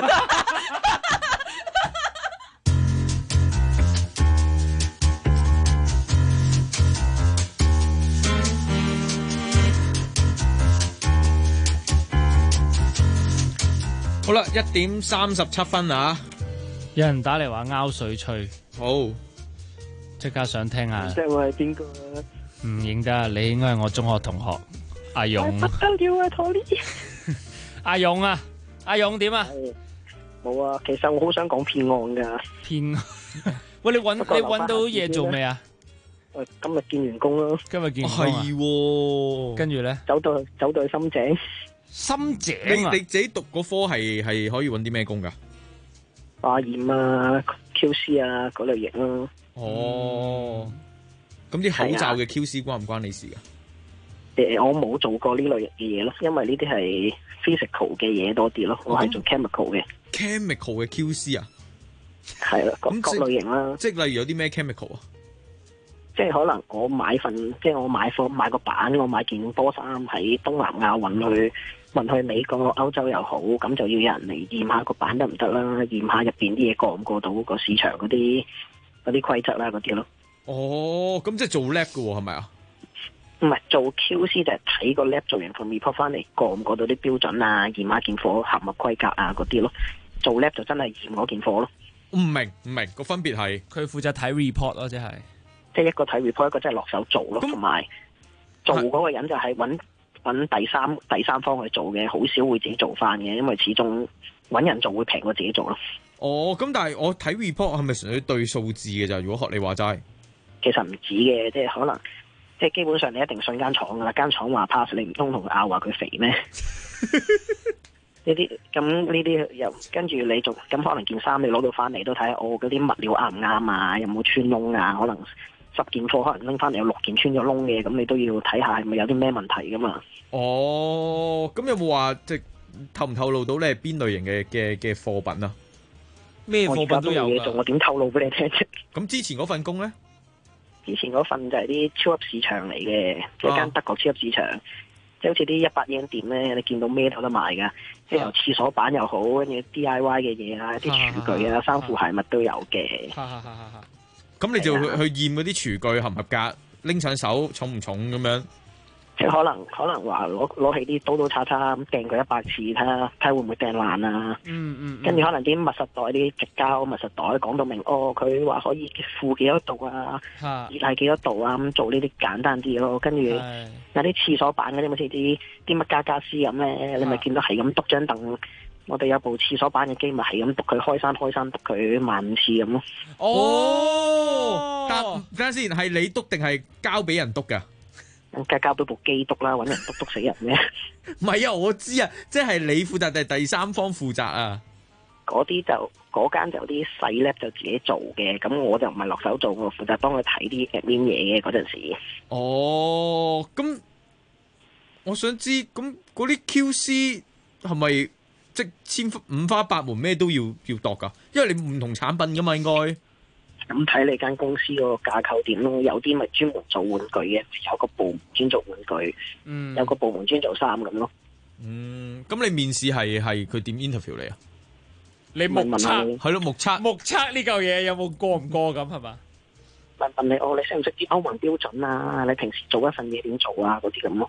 好啦，1:37啊！ 有人打嚟話拗水吹， 好， 即刻想聽下。 即係我係邊個啊？ 唔認得，你應該係我中學同學阿勇。 不得了啊，托尼！ 阿勇啊，阿勇點啊？ 冇啊，其實我好想講騙案噶。 騙案？喂，你搵到嘢做未啊？ 喂，今日見完工咯。 今日見完工啊？係。跟住咧？走到去深井。 深井啊！你自己讀嗰科係可以揾啲咩工噶？ 化驗啊、QC 啊嗰類型咯。 哦，咁啲口罩嘅 QC 關唔關你事噶？ 我冇做過呢類型嘅嘢咯，因為呢啲係 physical 嘅嘢多啲咯，我係做 chemical 嘅。 chemical 嘅 QC 啊？ 係啦，各類型啦。 即係例如有啲咩 chemical 啊？ 即係可能我買貨買個板，我買件波衫喺東南亞運去美國、歐洲又好，咁就要有人嚟驗下個板得唔得啦，驗下入邊啲嘢過唔過到個市場嗰啲規則啦，嗰啲咯。 哦，咁即係做 lab 嘅喎，係咪啊？ 唔係做 QC 就係睇個 lab 做完份 report 翻嚟過唔過到啲標準啊，驗下件貨合唔合規格啊嗰啲咯。做 lab 就真係驗嗰件貨咯。 唔明個分別係佢負責睇 report 咯，即係一個睇 report， 一個真係落手做咯，同埋做嗰個人就係揾第三方去做嘅，好少會自己做翻嘅，因為始終揾人做會平過自己做咯。 哦，咁但係我睇 report 係咪純粹對數字嘅咋？如果學你話齋，其實唔止嘅，即係可能。即係基本上你一定信間廠噶啦，間廠話 pass， 你唔通同佢拗話佢肥咩？呢啲又跟住你仲咁可能件衫你攞到翻嚟都睇下，嗰啲物料啱唔啱啊？有冇穿窿啊？可能10件貨可能拎翻嚟有6件穿咗窿嘅，咁你都要睇下係咪有啲咩問題噶嘛？ 哦，咁有冇話即係透唔透露到你係邊類型嘅貨品啊？咩貨品都有㗎。 我點透露俾你聽啫？ 咁之前嗰份工咧？ 之前嗰份就係啲超級市場嚟嘅，一間德國超級市場，即係好似啲100英店咧，你見到咩都有得賣噶，即係由廁所板又好，跟住 DIY 嘅嘢啊，啲廚具啊、衫褲鞋襪都有嘅。 咁你就去驗嗰啲廚具合唔合格，拎上手重唔重咁樣？ 即係可能話攞起啲刀叉咁掟佢100次，睇下會唔會掟爛啊？跟住可能啲密實袋、啲直膠密實袋講到明，佢話可以負幾多度啊，熱係幾多度啊，咁做呢啲簡單啲咯。跟住有啲廁所板嗰啲，好似啲乜家私咁咧，你咪見到係咁篤張凳。我哋有部廁所板嘅機，咪係咁篤佢開山篤佢15000次咁咯。 等下先，係你篤定係交俾人篤噶？ 梗係交俾部機篤啦，搵人篤死人咩？ 唔係啊，我知啊，即係你負責定係第三方負責啊？ 嗰間就有啲細 lab 就自己做嘅，咁我就唔係落手做，我負責幫佢睇啲 admin 嘢嘅嗰陣時。 哦，咁我想知，咁嗰啲 QC 係咪即五花八門咩都要度噶？因為你唔同產品噶嘛，應該。 咁睇你間公司嗰個架構點咯，有啲咪專門做玩具嘅，有個部門專做玩具，有個部門專做衫咁咯。 咁你面試係佢點 interview 你啊？ 你目測係咯，目測呢嚿嘢有冇過唔過咁係嘛？ 問你你識唔識啲歐盟標準啊？你平時做一份嘢點做啊？嗰啲咁咯。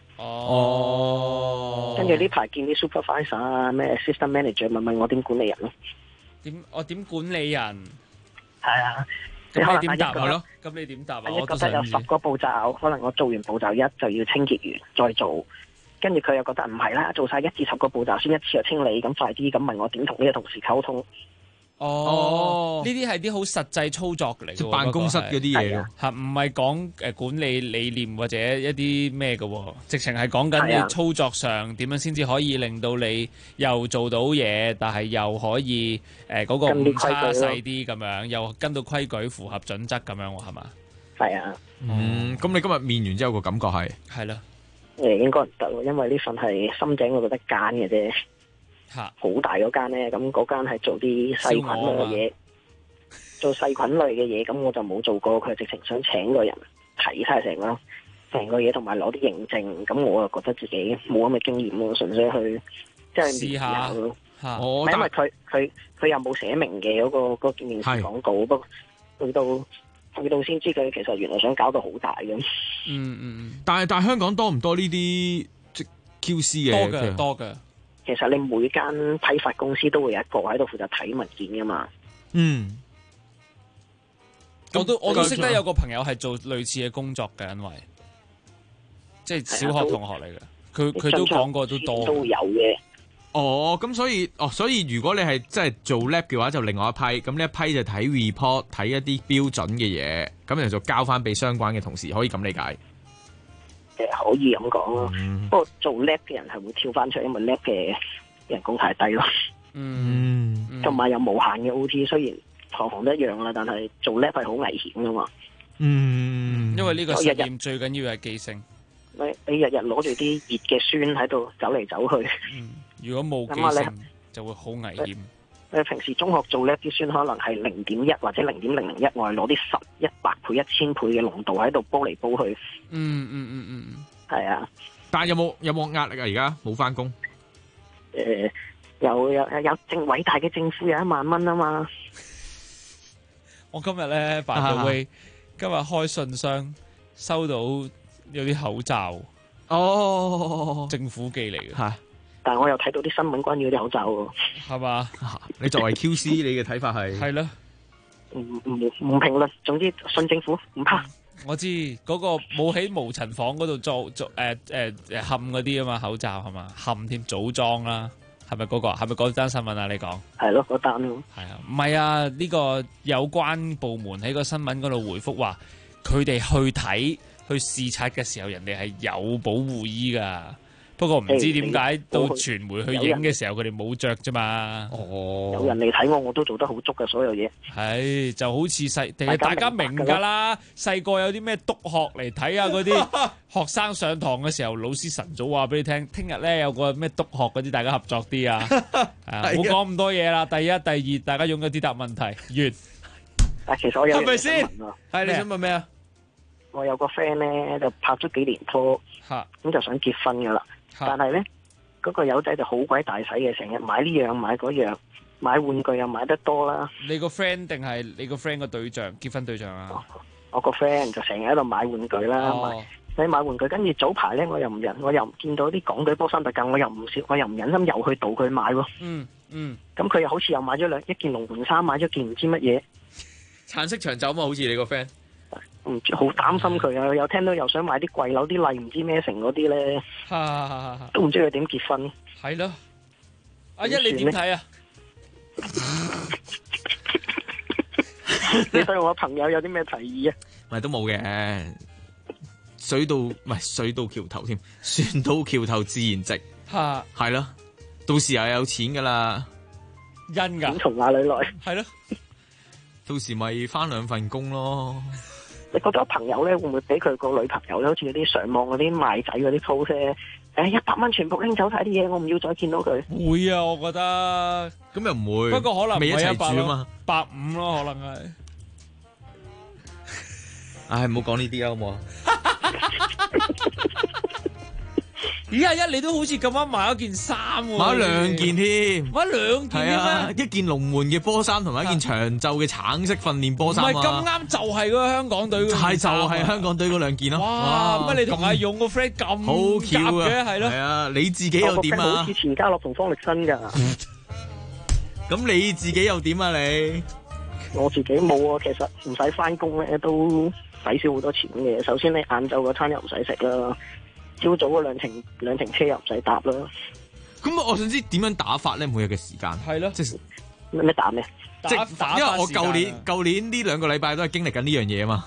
跟住呢排見啲 supervisor 啊，咩 system manager 問我點管理人咯。 點管理人？ 係啊， 咁你點答係咯？咁你點答啊？ 我覺得有10個步驟，可能我做完步驟1就要清潔完再做，跟住佢又覺得唔係啦，做晒1至10個步驟先一次就清理，咁快啲，咁問我點同呢個同事溝通。 呢啲係啲好實際操作嚟嘅， 辦公室嗰啲嘢嚇，唔係講管理理念或者一啲咩嘅，直情係講緊你操作上點樣先至可以令到你又做到嘢，但係又可以嗰個誤差細啲咁樣，又跟到規矩符合準則咁樣喎，係嘛？ 係啊。 咁你今日面完之後個感覺係啦。應該唔得喎，因為呢份係深井嗰度得間嘅啫。好大嗰間咧，咁嗰間係做啲細菌類嘅嘢，做細菌類嘅嘢，咁我就冇做過。佢直情想請個人睇晒成個嘢，同埋攞啲認證。咁我就覺得自己冇咁嘅經驗咯，純粹去即係試下咯。因為佢又冇寫明嘅嗰個面試廣告，不過去到先知佢其實原來想搞到好大咁。 但係香港多唔多呢啲即 QC 嘅？ 多嘅。 其實你每間批發公司都會有一個喺度負責睇文件噶嘛。 我都識得有個朋友係做類似嘅工作嘅，因為即係小學同學嚟嘅，佢都講過都多都有嘅。 咁所以如果你係即係做 lab 嘅話，就另外一批。咁呢一批就睇 report， 睇一啲標準嘅嘢，咁然後就交翻俾相關嘅同事，可以咁理解。 可以咁講咯，不過做 lab 嘅人係會跳翻出，因為 lab 嘅人工太低咯。同埋有無限嘅 OT， 雖然行都一樣啦，但係做 lab 係好危險噶嘛。 因為呢個實驗最緊要係記性。 你日日攞住啲熱嘅酸喺度走嚟走去。 如果冇記性就會好危險。 平時中學做呢啲酸可能係0.1或者0.001，我係攞啲10、100倍、1000倍嘅濃度喺度煲嚟煲去。係啊。 但係有冇壓力啊？而家冇翻工？ 有偉大嘅政府有1萬蚊啊嘛！ 我今日咧by the way，今日開信箱收到有啲口罩，政府寄嚟嘅。 但係我又睇到啲新聞關於嗰啲口罩喎， 係嘛？ 你作為 QC，你嘅睇法係？ 係咯， 唔評論，總之信政府唔怕。 我知嗰個冇喺無塵房嗰度做冚嗰啲啊嘛，口罩係嘛，冚添組裝啦，係咪嗰個？係咪嗰單新聞啊？你講係咯，嗰單咯。 係啊，唔係啊，呢個有關部門喺個新聞嗰度回覆話，佢哋去睇去視察嘅時候，人哋係有保護衣噶。不過唔知點解到傳媒去影嘅時候，佢哋冇着啫嘛。 有人嚟睇我都做得好足嘅所有嘢。 係就好似大家明㗎啦。細個有啲咩督學嚟睇啊，嗰啲學生上堂嘅時候，老師晨早話俾你聽，聽日咧有個咩督學嗰啲，大家合作啲啊。冇講咁多嘢啦。第一、第二，大家勇敢啲答問題。完。 但其實我有係咪先？ 係你想問咩啊？ 我有個 friend 咧就拍咗幾年拖，咁就想結婚㗎啦。但係咧，嗰個友仔就好鬼大使嘅，成日買呢樣買嗰樣，買玩具又買得多啦。 你個 friend 定係你個 friend 個對象結婚對象啊？ 我個 friend 就成日喺度買玩具啦，買玩具。跟住早排咧，我又唔見到啲港隊波衫特價，我又唔忍心又去賭佢買喎。咁佢又好似又買咗一件龍門衫，買咗件唔知乜嘢橙色長袖嘛，好似你個 friend。 唔知好擔心佢啊！有聽到又想買啲貴樓啲麗唔知咩成嗰啲咧，都唔知佢點結婚。 係咯，阿一你點睇啊？ 你對我朋友有啲咩提議啊？ 咪都冇嘅，水到橋頭添，船到橋頭自然直。係咯，到時又有錢噶啦， 因㗎， 錢從哪裏來？ 係咯， 到時咪返2份工咯。 你覺得我朋友咧會唔會俾佢個女朋友咧，好似嗰啲上網嗰啲賣仔嗰啲 post 咧，100蚊全部拎走晒啲嘢，我唔要再見到佢。 會啊，我覺得。 咁又唔會。 不過可能未一齊住啊嘛 ，150咯，可能係。 唉，唔好講呢啲啊，好唔好啊？ 咦，阿一你都好似咁啱買咗件衫喎， 買咗2件添， 買2件添咩？ 一件龍門嘅波衫同埋一件長袖嘅橙色訓練波衫啊！ 唔係咁啱，就係嗰個香港隊嗰件衫， 就係香港隊嗰2件咯。 哇！乜你同阿勇個 friend 咁好巧嘅係咯？ 係啊，你自己又點啊？ 好似錢嘉樂同方力申㗎。 咁你自己又點啊？你我自己冇啊，其實唔使翻工咧，都使少好多錢嘅。首先你晏晝嗰餐又唔使食啦。朝早嗰兩程車又唔使搭啦。 咁我想知點樣打法咧？每日嘅時間係咯， 即係咩打咩？ 即係因為我舊年呢2個禮拜都係經歷緊呢樣嘢啊嘛。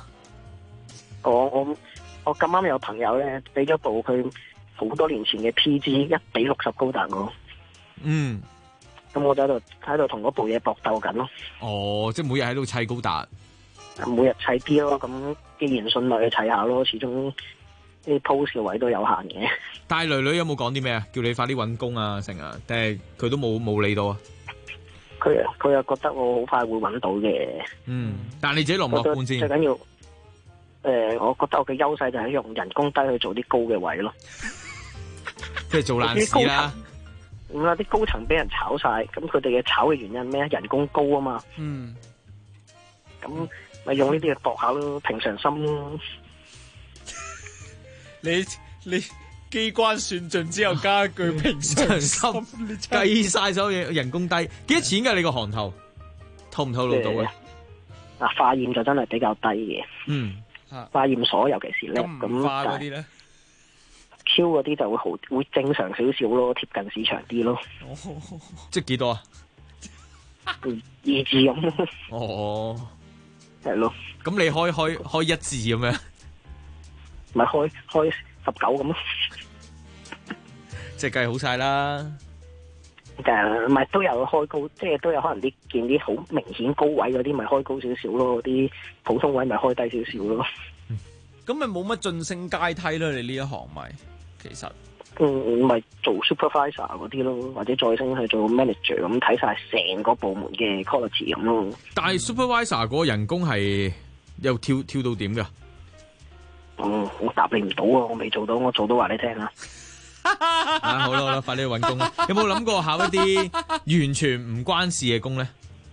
我咁啱有朋友咧俾咗部佢好多年前嘅 PG 1比60高達我。咁我就喺度同嗰部嘢搏鬥緊咯。 哦，即係每日喺度砌高達。 每日砌啲咯，咁既然順利去砌下咯，始終。啲 post 嘅位都有限嘅。 但係女有冇講啲咩啊？叫你快啲揾工啊，成啊？定係佢都冇理到啊？ 佢又覺得我好快會揾到嘅。 但係你自己樂唔樂觀先？ 最緊要我覺得我嘅優勢就係用人工低去做啲高嘅位咯。 即係做爛事啦。 咁啲高層俾人炒晒，咁佢哋嘅炒嘅原因咩？人工高啊嘛。咁咪用呢啲去搏下咯，平常心。 你機關算盡之後加一句平常心， 計晒所有嘢，人工低幾多錢㗎？你個行頭透唔透露到嘅？ 化驗就真係比較低嘅。化驗所尤其是咧，咁化嗰啲咧 ，Q 嗰啲就會正常少少咯，貼近市場啲咯。 即係幾多啊 ？2字咁。 哦， 係咯。 咁你開1字咁樣？ 咪開19咁咯， 即係計好晒啦。 唔係都有開高，即係都有可能見啲好明顯高位嗰啲，咪開高少少咯。啲普通位咪開低少少咯。 咁咪冇乜晉升階梯咯？你呢一行咪其實咪做 supervisor 嗰啲咯，或者再升去做 manager 咁，睇晒成個部門嘅 quality 咁咯。 但係 supervisor 嗰個人工係又跳到點㗎？ 我答你唔到啊，我未做到，我做到話你聽啊。 好啦，快啲去搵工啦！有冇諗過考一啲完全唔關事嘅工咧？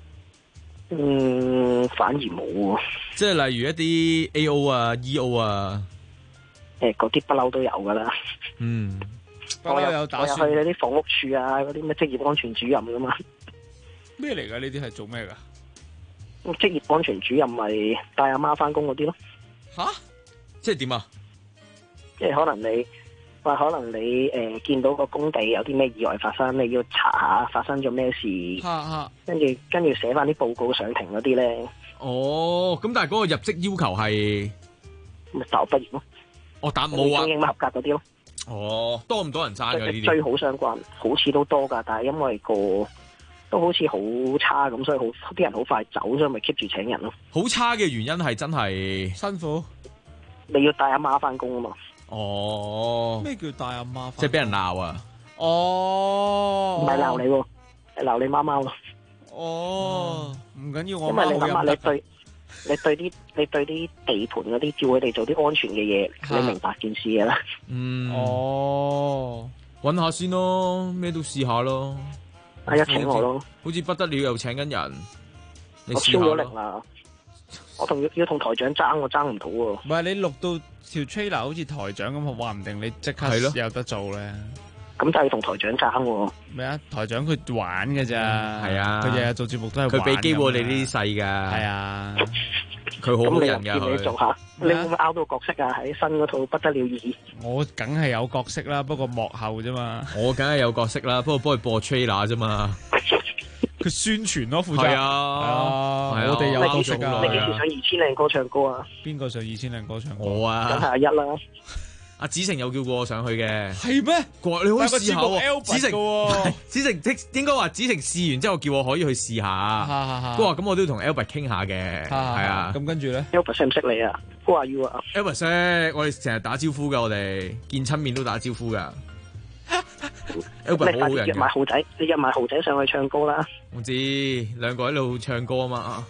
反而冇喎。 即係例如一啲 AO 啊、EO 啊， 嗰啲不嬲都有噶啦。 不嬲有打算。 我有去嗰啲房屋處啊，嗰啲咩職業安全主任噶嘛。 咩嚟噶？呢啲係做咩噶？ 職業安全主任咪帶阿媽翻工嗰啲咯。 吓？ 即係點啊？ 即係可能你見到個工地有啲咩意外發生，你要查下發生咗咩事，跟住寫翻啲報告上庭嗰啲咧。 哦，咁但係嗰個入職要求係咪大學畢業咯？ 我答冇啊， 中英文合格嗰啲咯。 哦，多唔多人爭㗎呢啲？ 最好相關，好似都多㗎，但係因為都好似好差咁，所以啲人好快走，所以咪 keep 住請人咯。 好差嘅原因係真係辛苦， 你要帶阿媽翻工啊嘛。 哦， 咩叫帶阿媽？ 即係俾人鬧啊！ 哦，唔係鬧你喎，係鬧你媽媽喎。 哦，唔緊要，我因為你諗下，你對啲地盤嗰啲叫佢哋做啲安全嘅嘢，你明白件事嘅啦。 搵下先咯，咩都試下咯。 一請我咯， 好似不得了又請緊人，你我超咗力啦！我要同台長爭，我爭唔到喎。 唔係你錄到條 trailer 好似台長咁，話唔定你即刻有得做咧。 咁就要同台長爭喎。 咩啊？台長佢玩嘅咋？ 係啊， 佢日日做節目都係佢俾機會你呢啲細噶。係啊， 佢好好人噶。 你做下，你會唔會拗到角色啊？喺新嗰套不得了2， 我梗係有角色啦，不過幕後啫嘛。 我梗係有角色啦，不過幫佢播 trailer 啫嘛。 佢宣傳咯，負責。 係啊， 我哋有角色噶。 你幾時上2000靚歌唱歌啊？ 邊個上2000靚歌唱歌？ 我啊， 梗係阿一啦。 阿子成有叫過我上去嘅。 係咩？ 你可以試下喎。子成應該話子成試完之後叫我可以去試下。不過咁我都要同 Albert 傾下嘅。係啊。 咁跟住咧 ，Albert 識唔識你啊？Who are you 啊 ？Albert 識，我哋成日打招呼噶，我哋見親面都打招呼噶。Albert 好好人。 約埋豪仔，你約埋豪仔上去唱歌啦。 我知，兩個喺度唱歌啊嘛。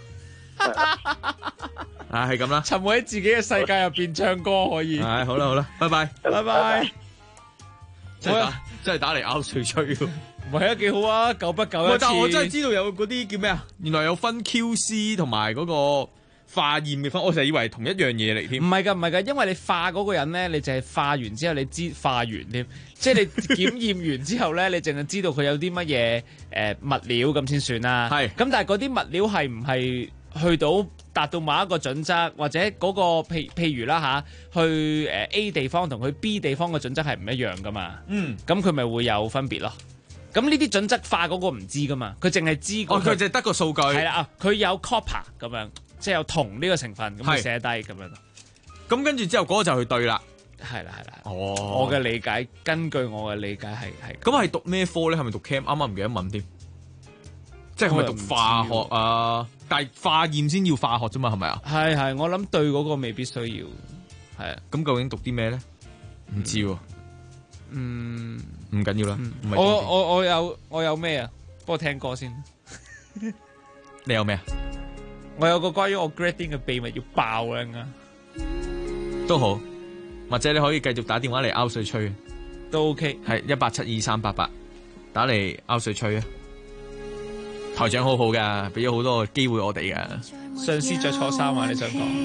係咁啦， 沉會喺自己嘅世界入邊唱歌可以。 係好啦，拜拜， 拜拜。 真係打嚟拗水吹， 唔係啊，幾好啊，久不久一次。 但係我真係知道有嗰啲叫咩啊？原來有分 QC 同埋嗰個化驗嘅分，我成日以為係同一樣嘢嚟添。 唔係㗎，因為你化嗰個人咧，你就係化完之後你知化完添，即係你檢驗完之後咧，你淨係知道佢有啲乜嘢物料咁先算啦。係。咁但係嗰啲物料係唔係去到達到某一個準則，或者嗰個譬如啦去A 地方同去 B 地方嘅準則係唔一樣噶嘛？咁佢咪會有分別咯。咁呢啲準則化嗰個唔知噶嘛，佢淨係知佢淨係得個數據。 係啦，佢有 copper 咁樣，即係有銅呢個成分，咁佢寫低咁樣。 咁跟住之後嗰個就去對啦。 係啦。我嘅理解，根據我嘅理解係。 咁係讀咩科咧？係咪讀 Chem？啱啱唔記得問添。即係係咪讀化學啊？但係化驗先要化學啫嘛，係咪啊？ 係，我諗對嗰個未必需要。係啊， 咁究竟讀啲咩咧？唔知喎。唔緊要啦。 我有咩啊？幫我聽歌先。 你有咩啊？ 我有個關於我 grading 嘅秘密要爆啦， 都好，或者你可以繼續打電話嚟拗水吹， 都 OK。 係1872388，打嚟拗水吹啊！台長好好噶，俾咗好多機會我哋噶。 上司着錯衫啊！你想講？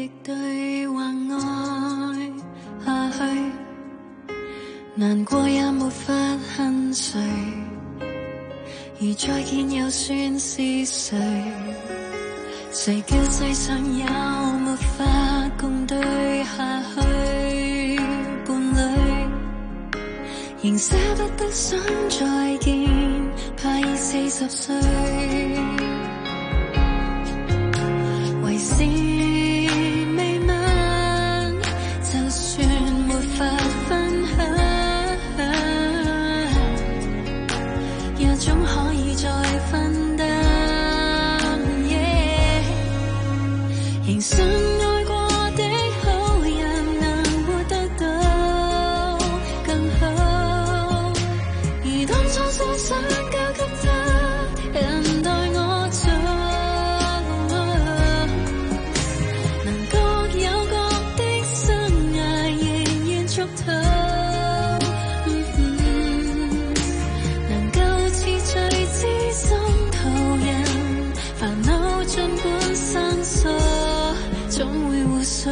難過也沒法恨誰，而再見又算是誰？誰叫世上有沒法共對下去？伴侶仍捨不得想再見，怕已40歲，為是未問，就算沒法分享，也總可以再分擔。仍信愛過的好人能活得到更好。 數。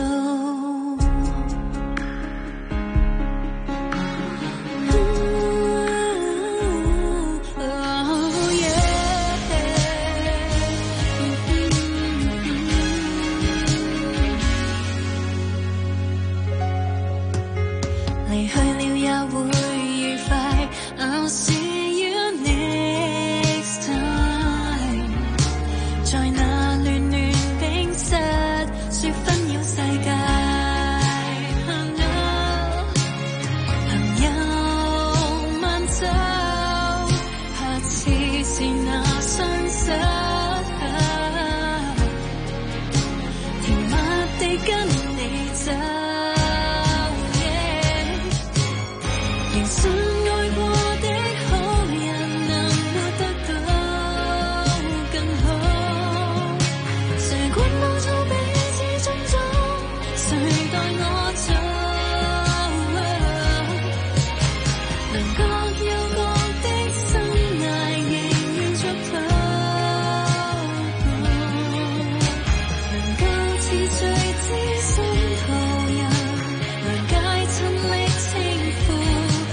離去了也會愉快 I'll see you next time 在那亂亂冰室說紛擾世界 no 朋友慢走下次是那雙手甜蜜地跟你走仍信愛過的好人能活得到更好，誰管當初彼此種種，誰待我做，能各有各的生涯仍然觸碰，能夠似最知心途人，能解親昵稱呼。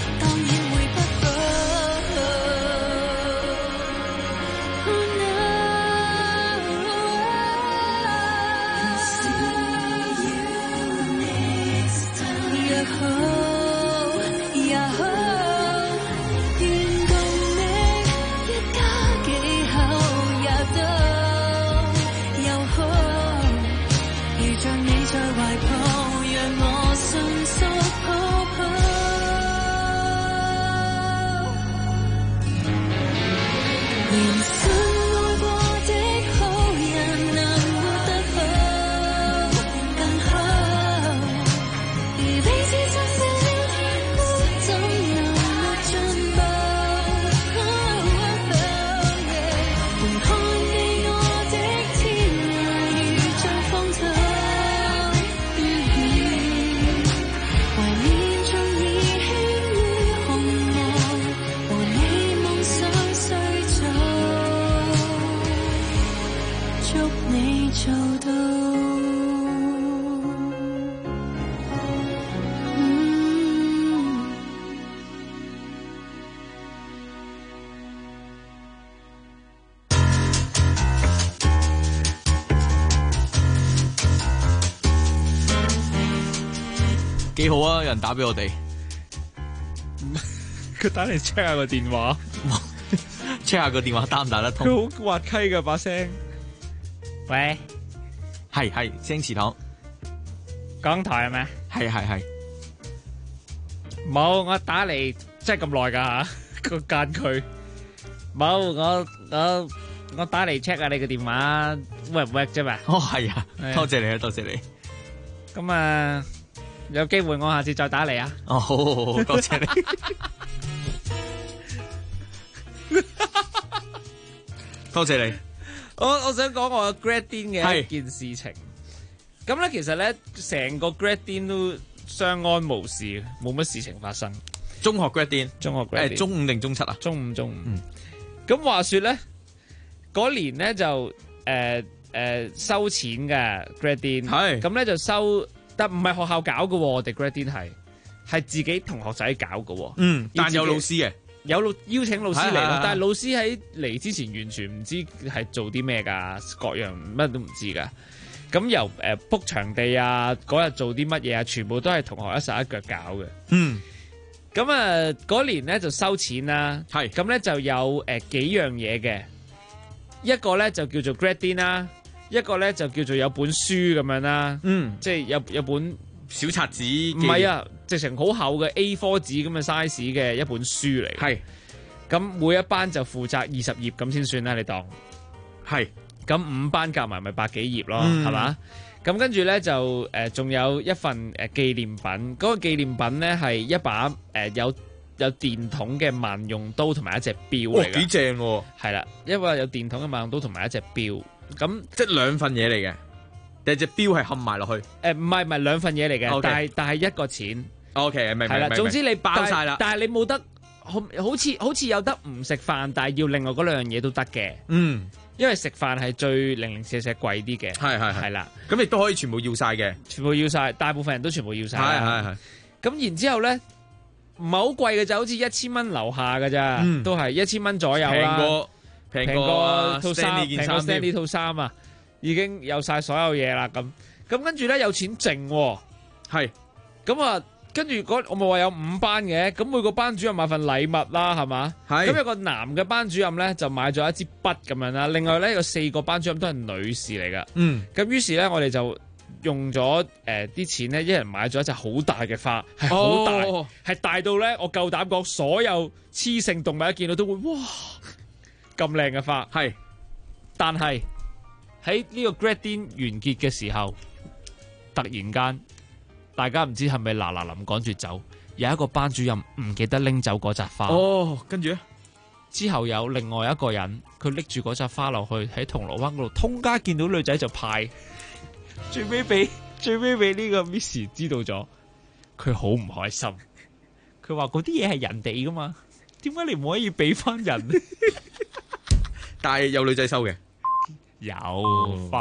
幾好啊！有人打俾我哋， 佢打嚟 check 下個電話 ，check 下個電話打唔打得通？ 佢好滑稽噶把聲。喂， 係星祠堂港台係咪？ 係。 冇，我打嚟即係咁耐噶吓個間距。冇，我打嚟 check 下你個電話 work 唔 work 啫嘛。 哦，係啊，多謝你啊，多謝你。 咁啊。有機會我下次再打嚟啊！ 哦，好，多謝你。多謝你。 我想講我 grad din 嘅一件事情。咁咧，其實咧，成個 grad din 都相安無事，冇乜事情發生。 中學 grad din， 中學 grad din， 中五定中七啊？ 中五。咁話說咧，嗰年咧就收錢嘅 grad din，係咁咧就收。但唔係學校搞嘅，我哋 grad din 係自己同學仔搞嘅。 但有老師嘅， 有邀請老師嚟咯。但係老師喺嚟之前完全唔知係做啲咩噶，各樣乜都唔知噶。咁由book 場地啊，嗰日做啲乜嘢啊，全部都係同學一手一腳搞嘅。咁啊嗰年咧就收錢啦，係咁咧就有幾樣嘢嘅，一個咧就叫做 grad din 啦。一個咧就叫做有本書咁樣啦，即係有本小冊子， 唔係啊，直情好厚嘅 A4 紙咁嘅 size 嘅一本書嚟。係咁每一班就負責20頁咁先算啦，你當係咁5班夾埋咪100幾頁咯，係嘛？咁跟住咧就仲有一份紀念品，嗰個紀念品咧係一把有電筒嘅萬用刀同埋一隻錶嚟嘅， 幾正喎！ 係啦，因為有電筒嘅萬用刀同埋一隻錶。咁即係兩份嘢嚟嘅，定係隻錶係冚埋落去？ 唔係兩份嘢嚟嘅， Okay. 但係一個錢。 OK， 明係啦，總之你包晒啦。 但係你冇得好似有得唔食飯，但係要另外嗰兩樣嘢都得嘅。 因為食飯係最零零舍舍貴啲嘅。係啦， 咁亦都可以全部要晒嘅， 全部要晒，大部分人都全部要晒。 係。 咁然之後咧，唔係好貴嘅，就好似1000蚊樓下嘅咋，都係1000蚊左右啦。平過套衫，平過 Stanley 套衫啊，已經有晒所有嘢啦。咁跟住咧有錢剩喎， 係咁啊，跟住我咪話有5班嘅，咁每個班主任買份禮物啦，係嘛？咁有個男嘅班主任咧就買咗一支筆咁樣啦，另外咧有4個班主任都係女士嚟噶。咁於是咧我哋就用咗啲錢咧，一人買咗一隻好大嘅花，係好大，係大到咧我夠膽講，所有雌性動物一見到都會哇！咁靚嘅花係，但係喺呢個 grad dinner 完結嘅時候，突然間大家唔知係咪嗱臨趕住走，有一個班主任唔記得拎走嗰扎花。 跟住咧之後有另外一個人，佢拎住嗰扎花落去喺銅鑼灣嗰度通街見到女仔就派，最尾俾呢個 Miss 知道咗，佢好唔開心。佢話嗰啲嘢係人哋噶嘛，點解你唔可以俾翻人？ 但係有女仔收嘅， 有。